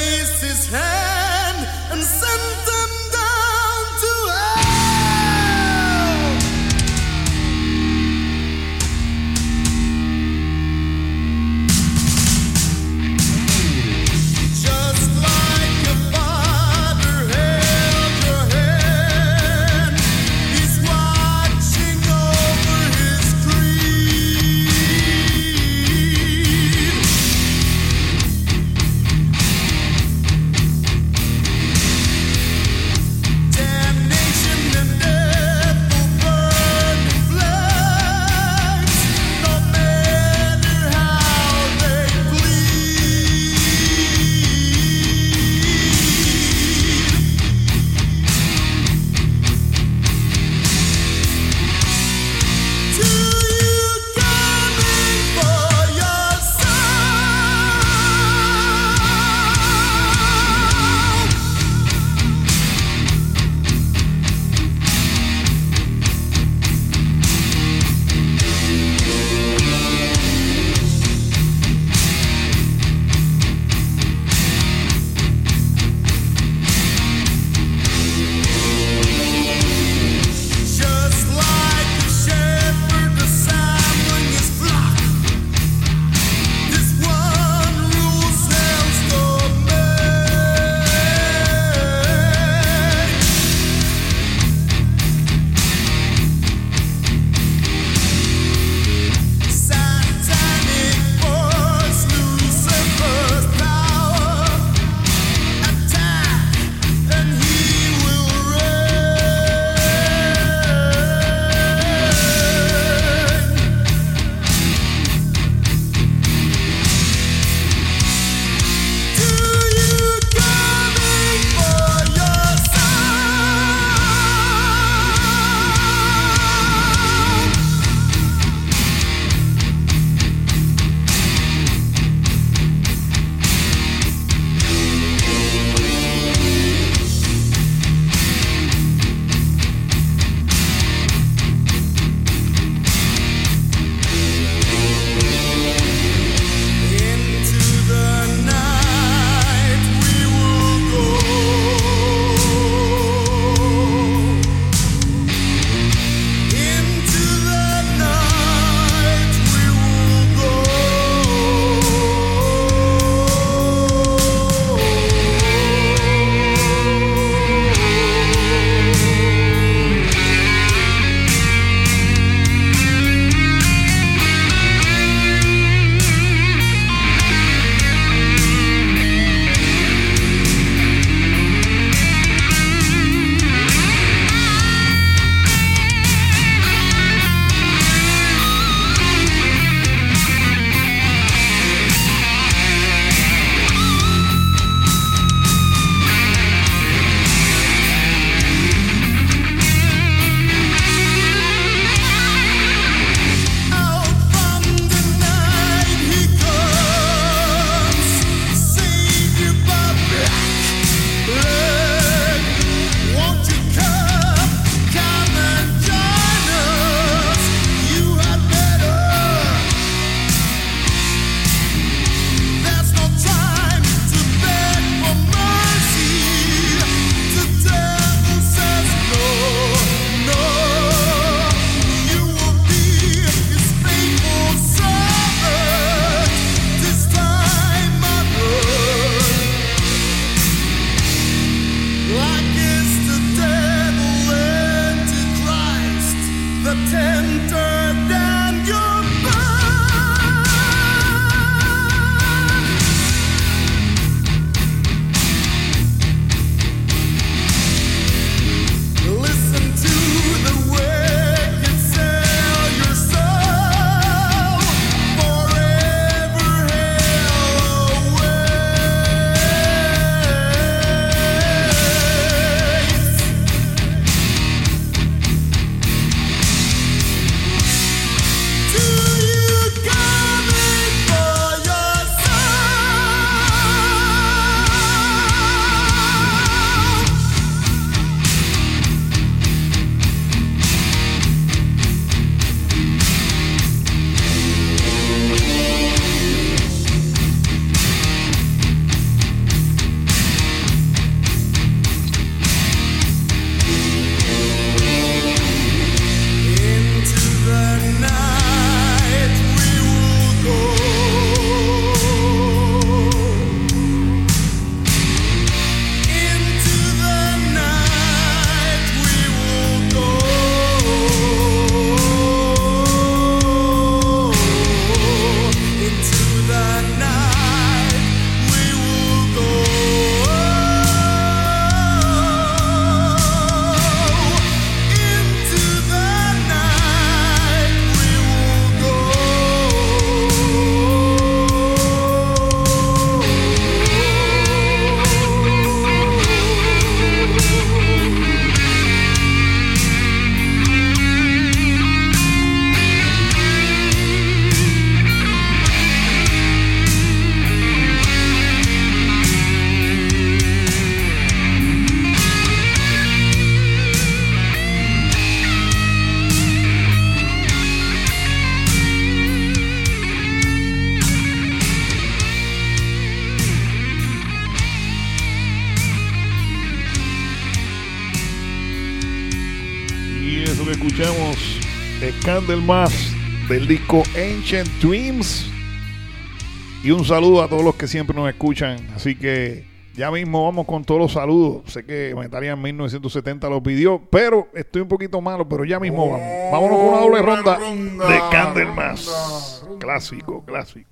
escuchamos Candlemas del disco Ancient Dreams. Y un saludo a todos los que siempre nos escuchan. Así que ya mismo vamos con todos los saludos. Sé que Metalian mil novecientos setenta los pidió, pero estoy un poquito malo, pero ya mismo vamos. Vámonos con una doble ronda, ronda de Candlemas. Clásico, clásico.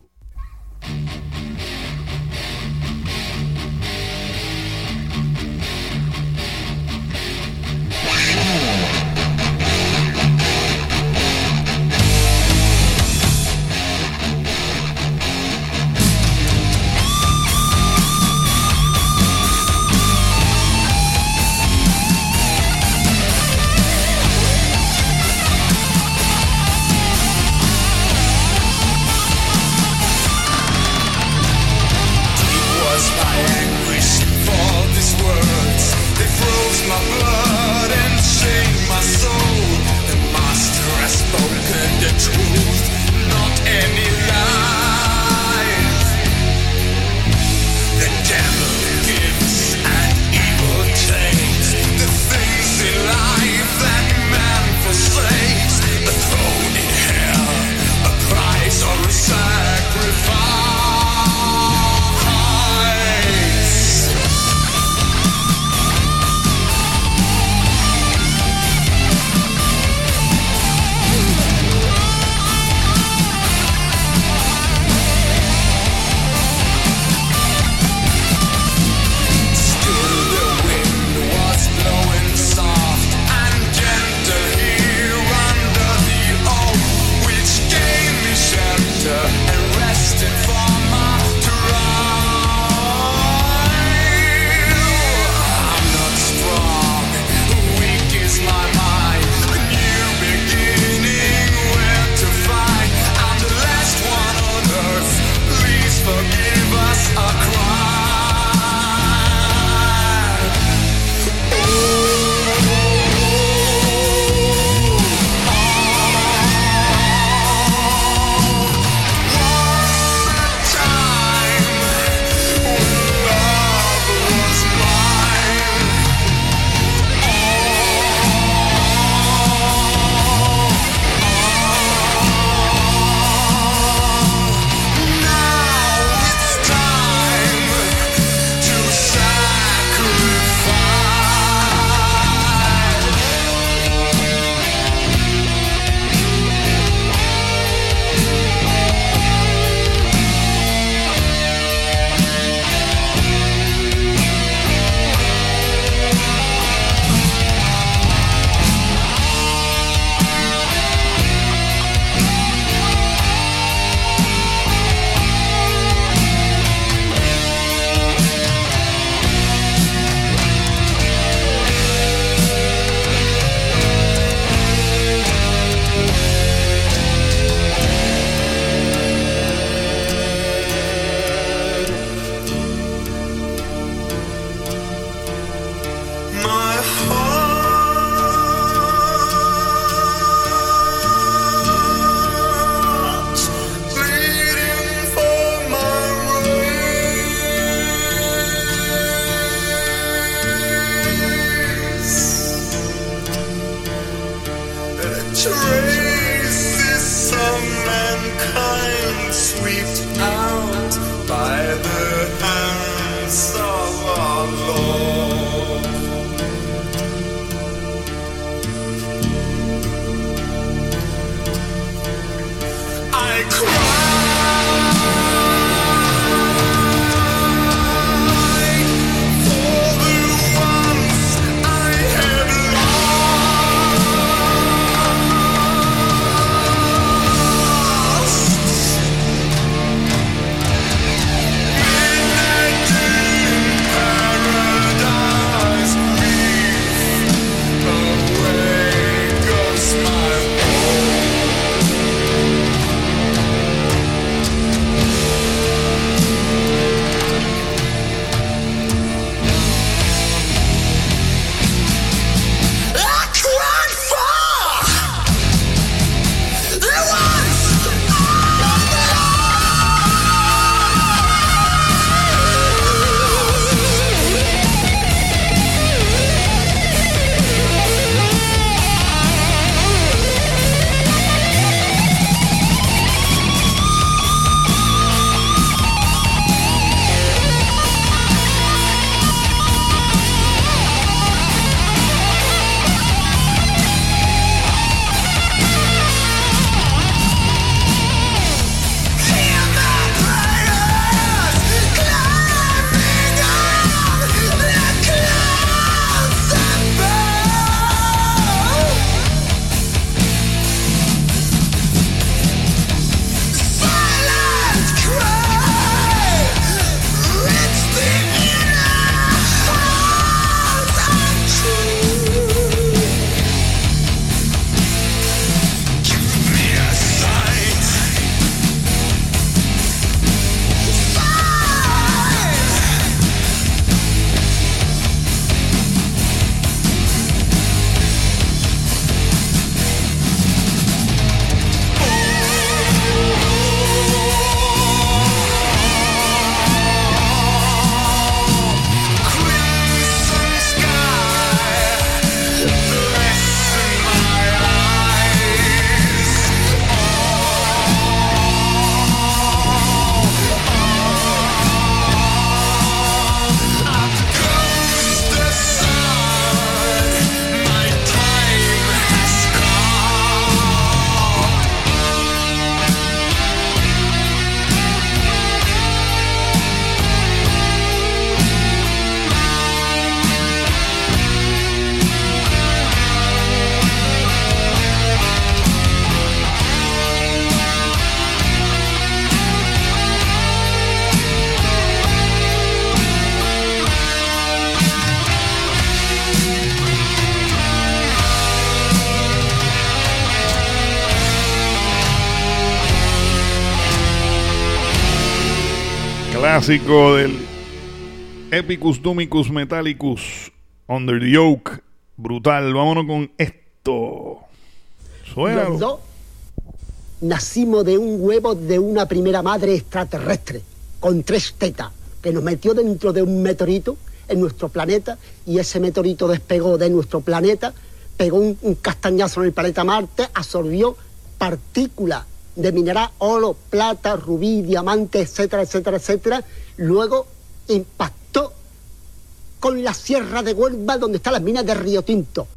Paradise. clásico del Epicus Dumicus Metallicus, Under the Yoke, brutal. Vámonos con esto. Suena. Los dos nacimos de un huevo de una primera madre extraterrestre con tres tetas que nos metió dentro de un meteorito en nuestro planeta, y ese meteorito despegó de nuestro planeta, pegó un, un castañazo en el planeta Marte, absorbió partículas de mineral, oro, plata, rubí, diamante, etcétera, etcétera, etcétera. Luego impactó con la sierra de Huelva, donde están las minas de Río Tinto.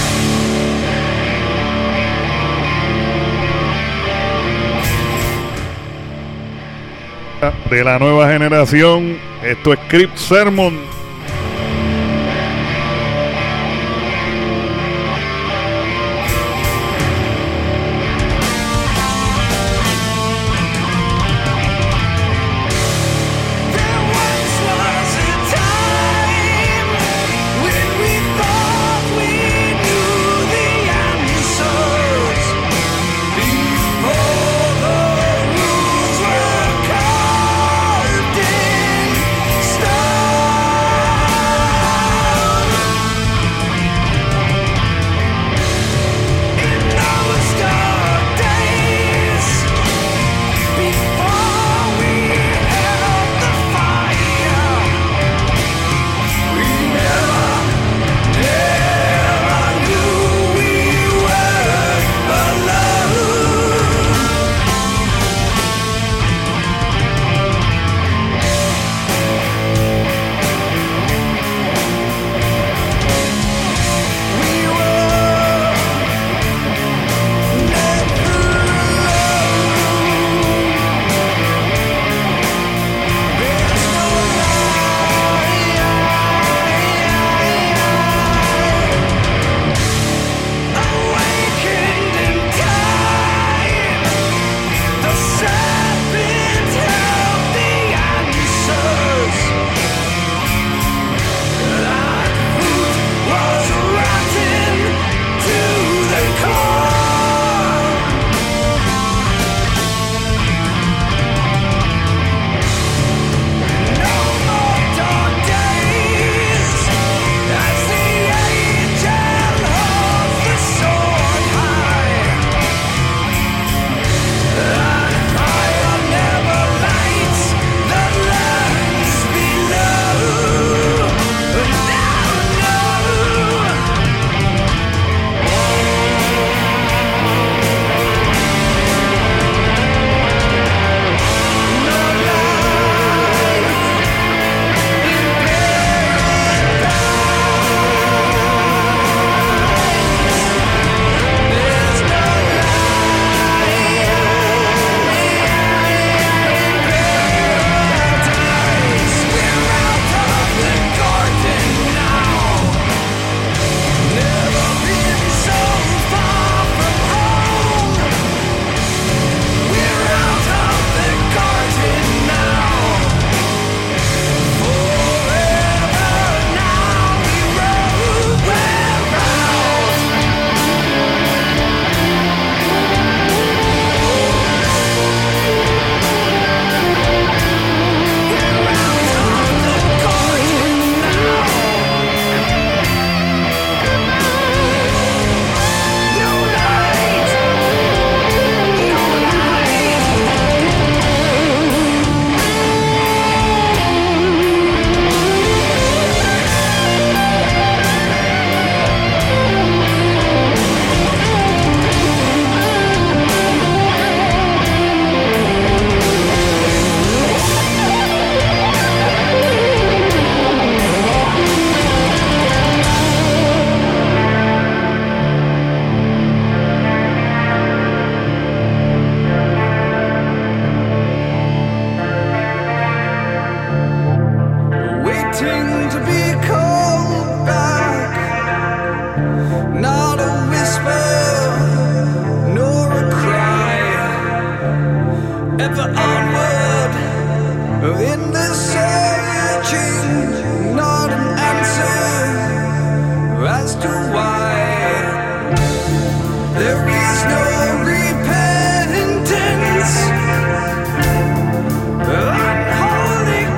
De la nueva generación, esto es Crypt Sermon. Unholy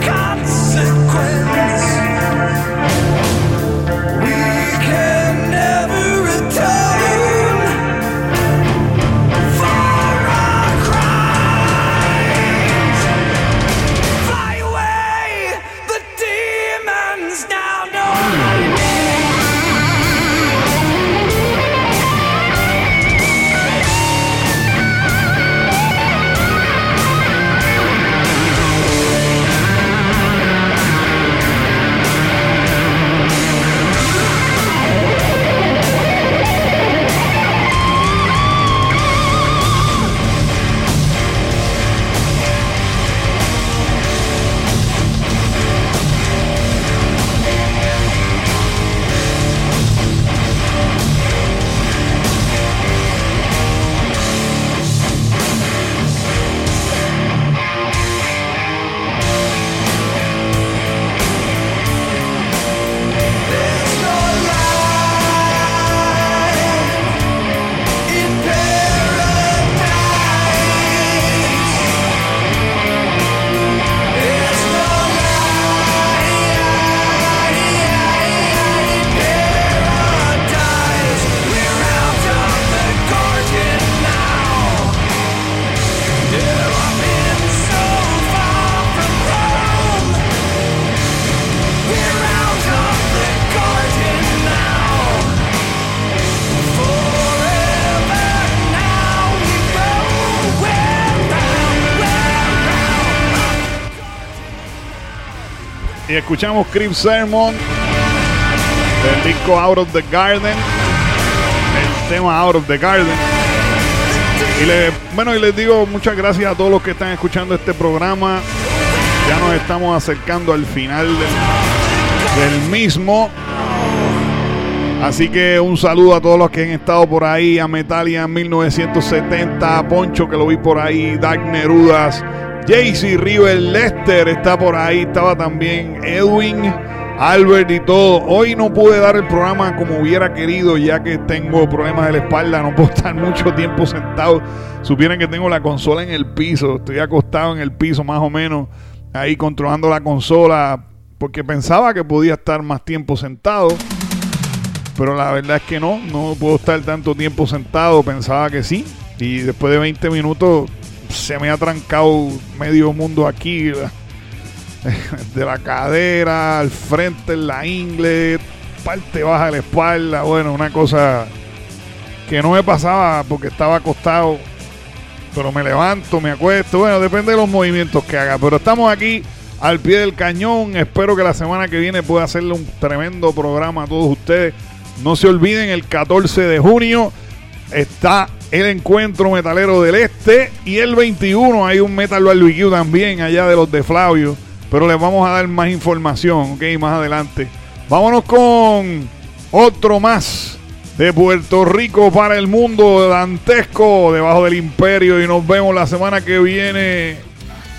y escuchamos Creep Sermon del disco Out of the Garden, el tema Out of the Garden. Y le, bueno, y les digo muchas gracias a todos los que están escuchando este programa. Ya nos estamos acercando al final del, del mismo. Así que un saludo a todos los que han estado por ahí, a Metalia mil novecientos setenta, a Poncho que lo vi por ahí, Dark Nerudas, Jaycee River, Lester está por ahí, estaba también Edwin, Albert y todo. Hoy no pude dar el programa como hubiera querido, ya que tengo problemas de la espalda, no puedo estar mucho tiempo sentado. Supieran que tengo la consola en el piso, estoy acostado en el piso más o menos, ahí controlando la consola, porque pensaba que podía estar más tiempo sentado. Pero la verdad es que no, no puedo estar tanto tiempo sentado, pensaba que sí. Y después de veinte minutos se me ha trancado medio mundo aquí. De la cadera, al frente, en la ingle, parte baja de la espalda. Bueno, una cosa que no me pasaba porque estaba acostado. Pero me levanto, me acuesto. Bueno, depende de los movimientos que haga. Pero estamos aquí al pie del cañón. Espero que la semana que viene pueda hacerle un tremendo programa a todos ustedes. No se olviden, el catorce de junio está el encuentro metalero del Este. Y el veintiuno hay un Metal Barbecue también allá de los de Flavio. Pero les vamos a dar más información, ok, más adelante. Vámonos con otro más de Puerto Rico para el mundo, dantesco, debajo del imperio. Y nos vemos la semana que viene.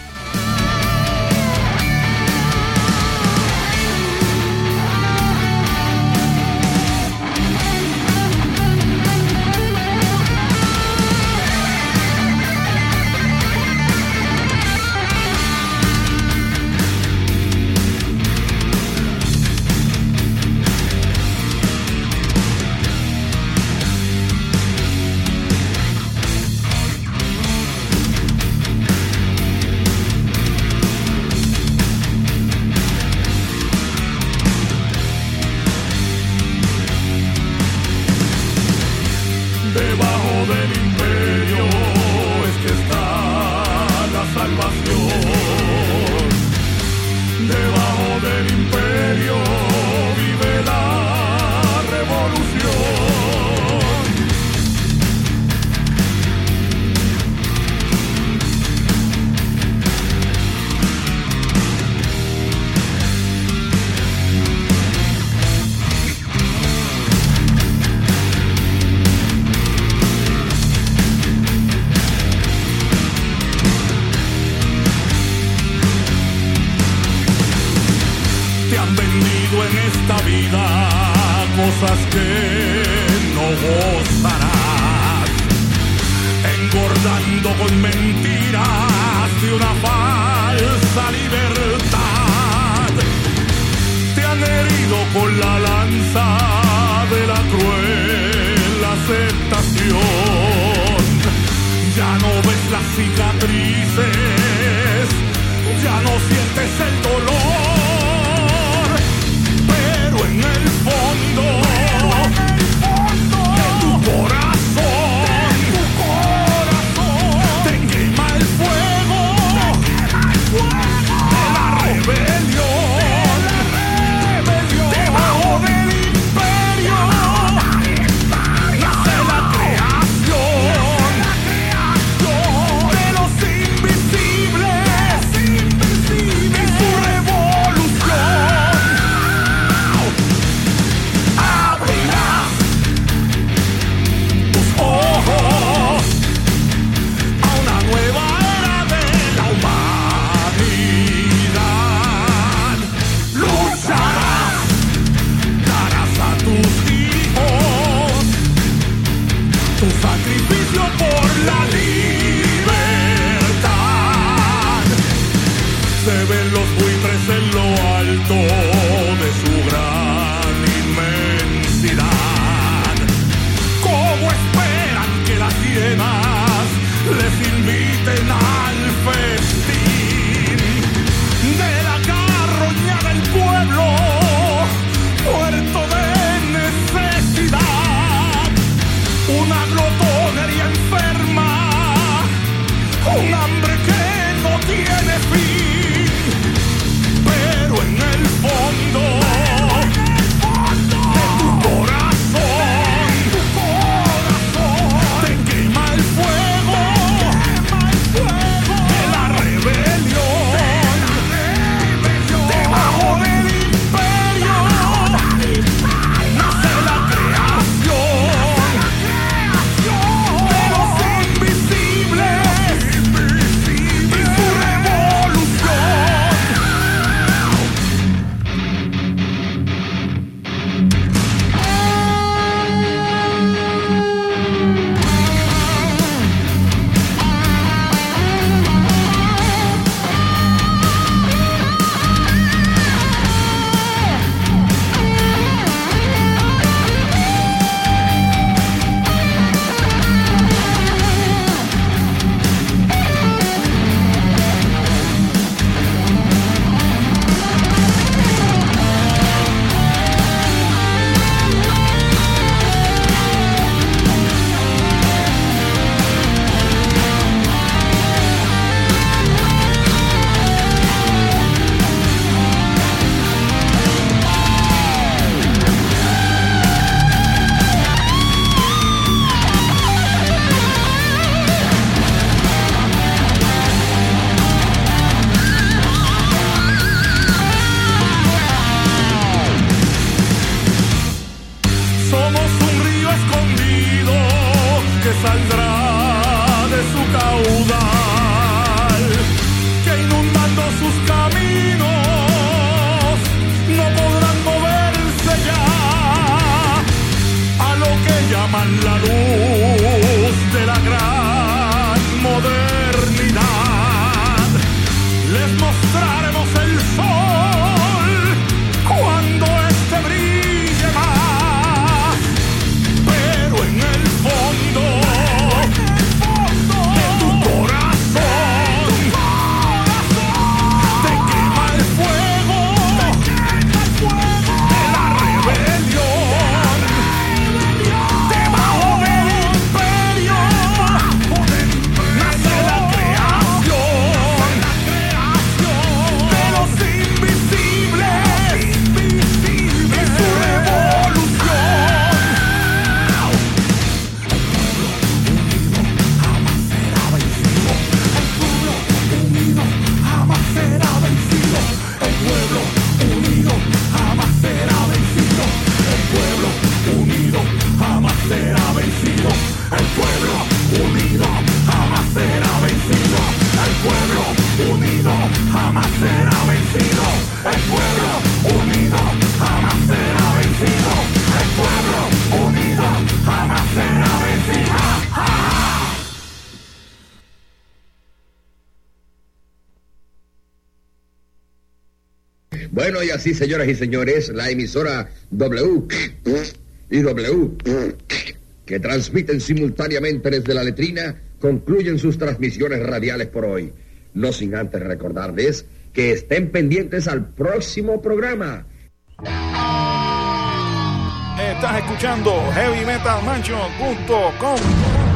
Cosas que no gozarás, engordando con mentiras de una falsa libertad. Te han herido con la lanza de la cruel aceptación. Ya no ves las cicatrices, ya no sientes el dolor. En el fondo, de tu corazón, tu corazón, te quema el fuego, de la rebelión, debajo del imperio, nace la creación. Bueno, y así, señoras y señores, la emisora W y W, que transmiten simultáneamente desde la letrina, concluyen sus transmisiones radiales por hoy. No sin antes recordarles que estén pendientes al próximo programa. Estás escuchando heavy metal mansion punto com.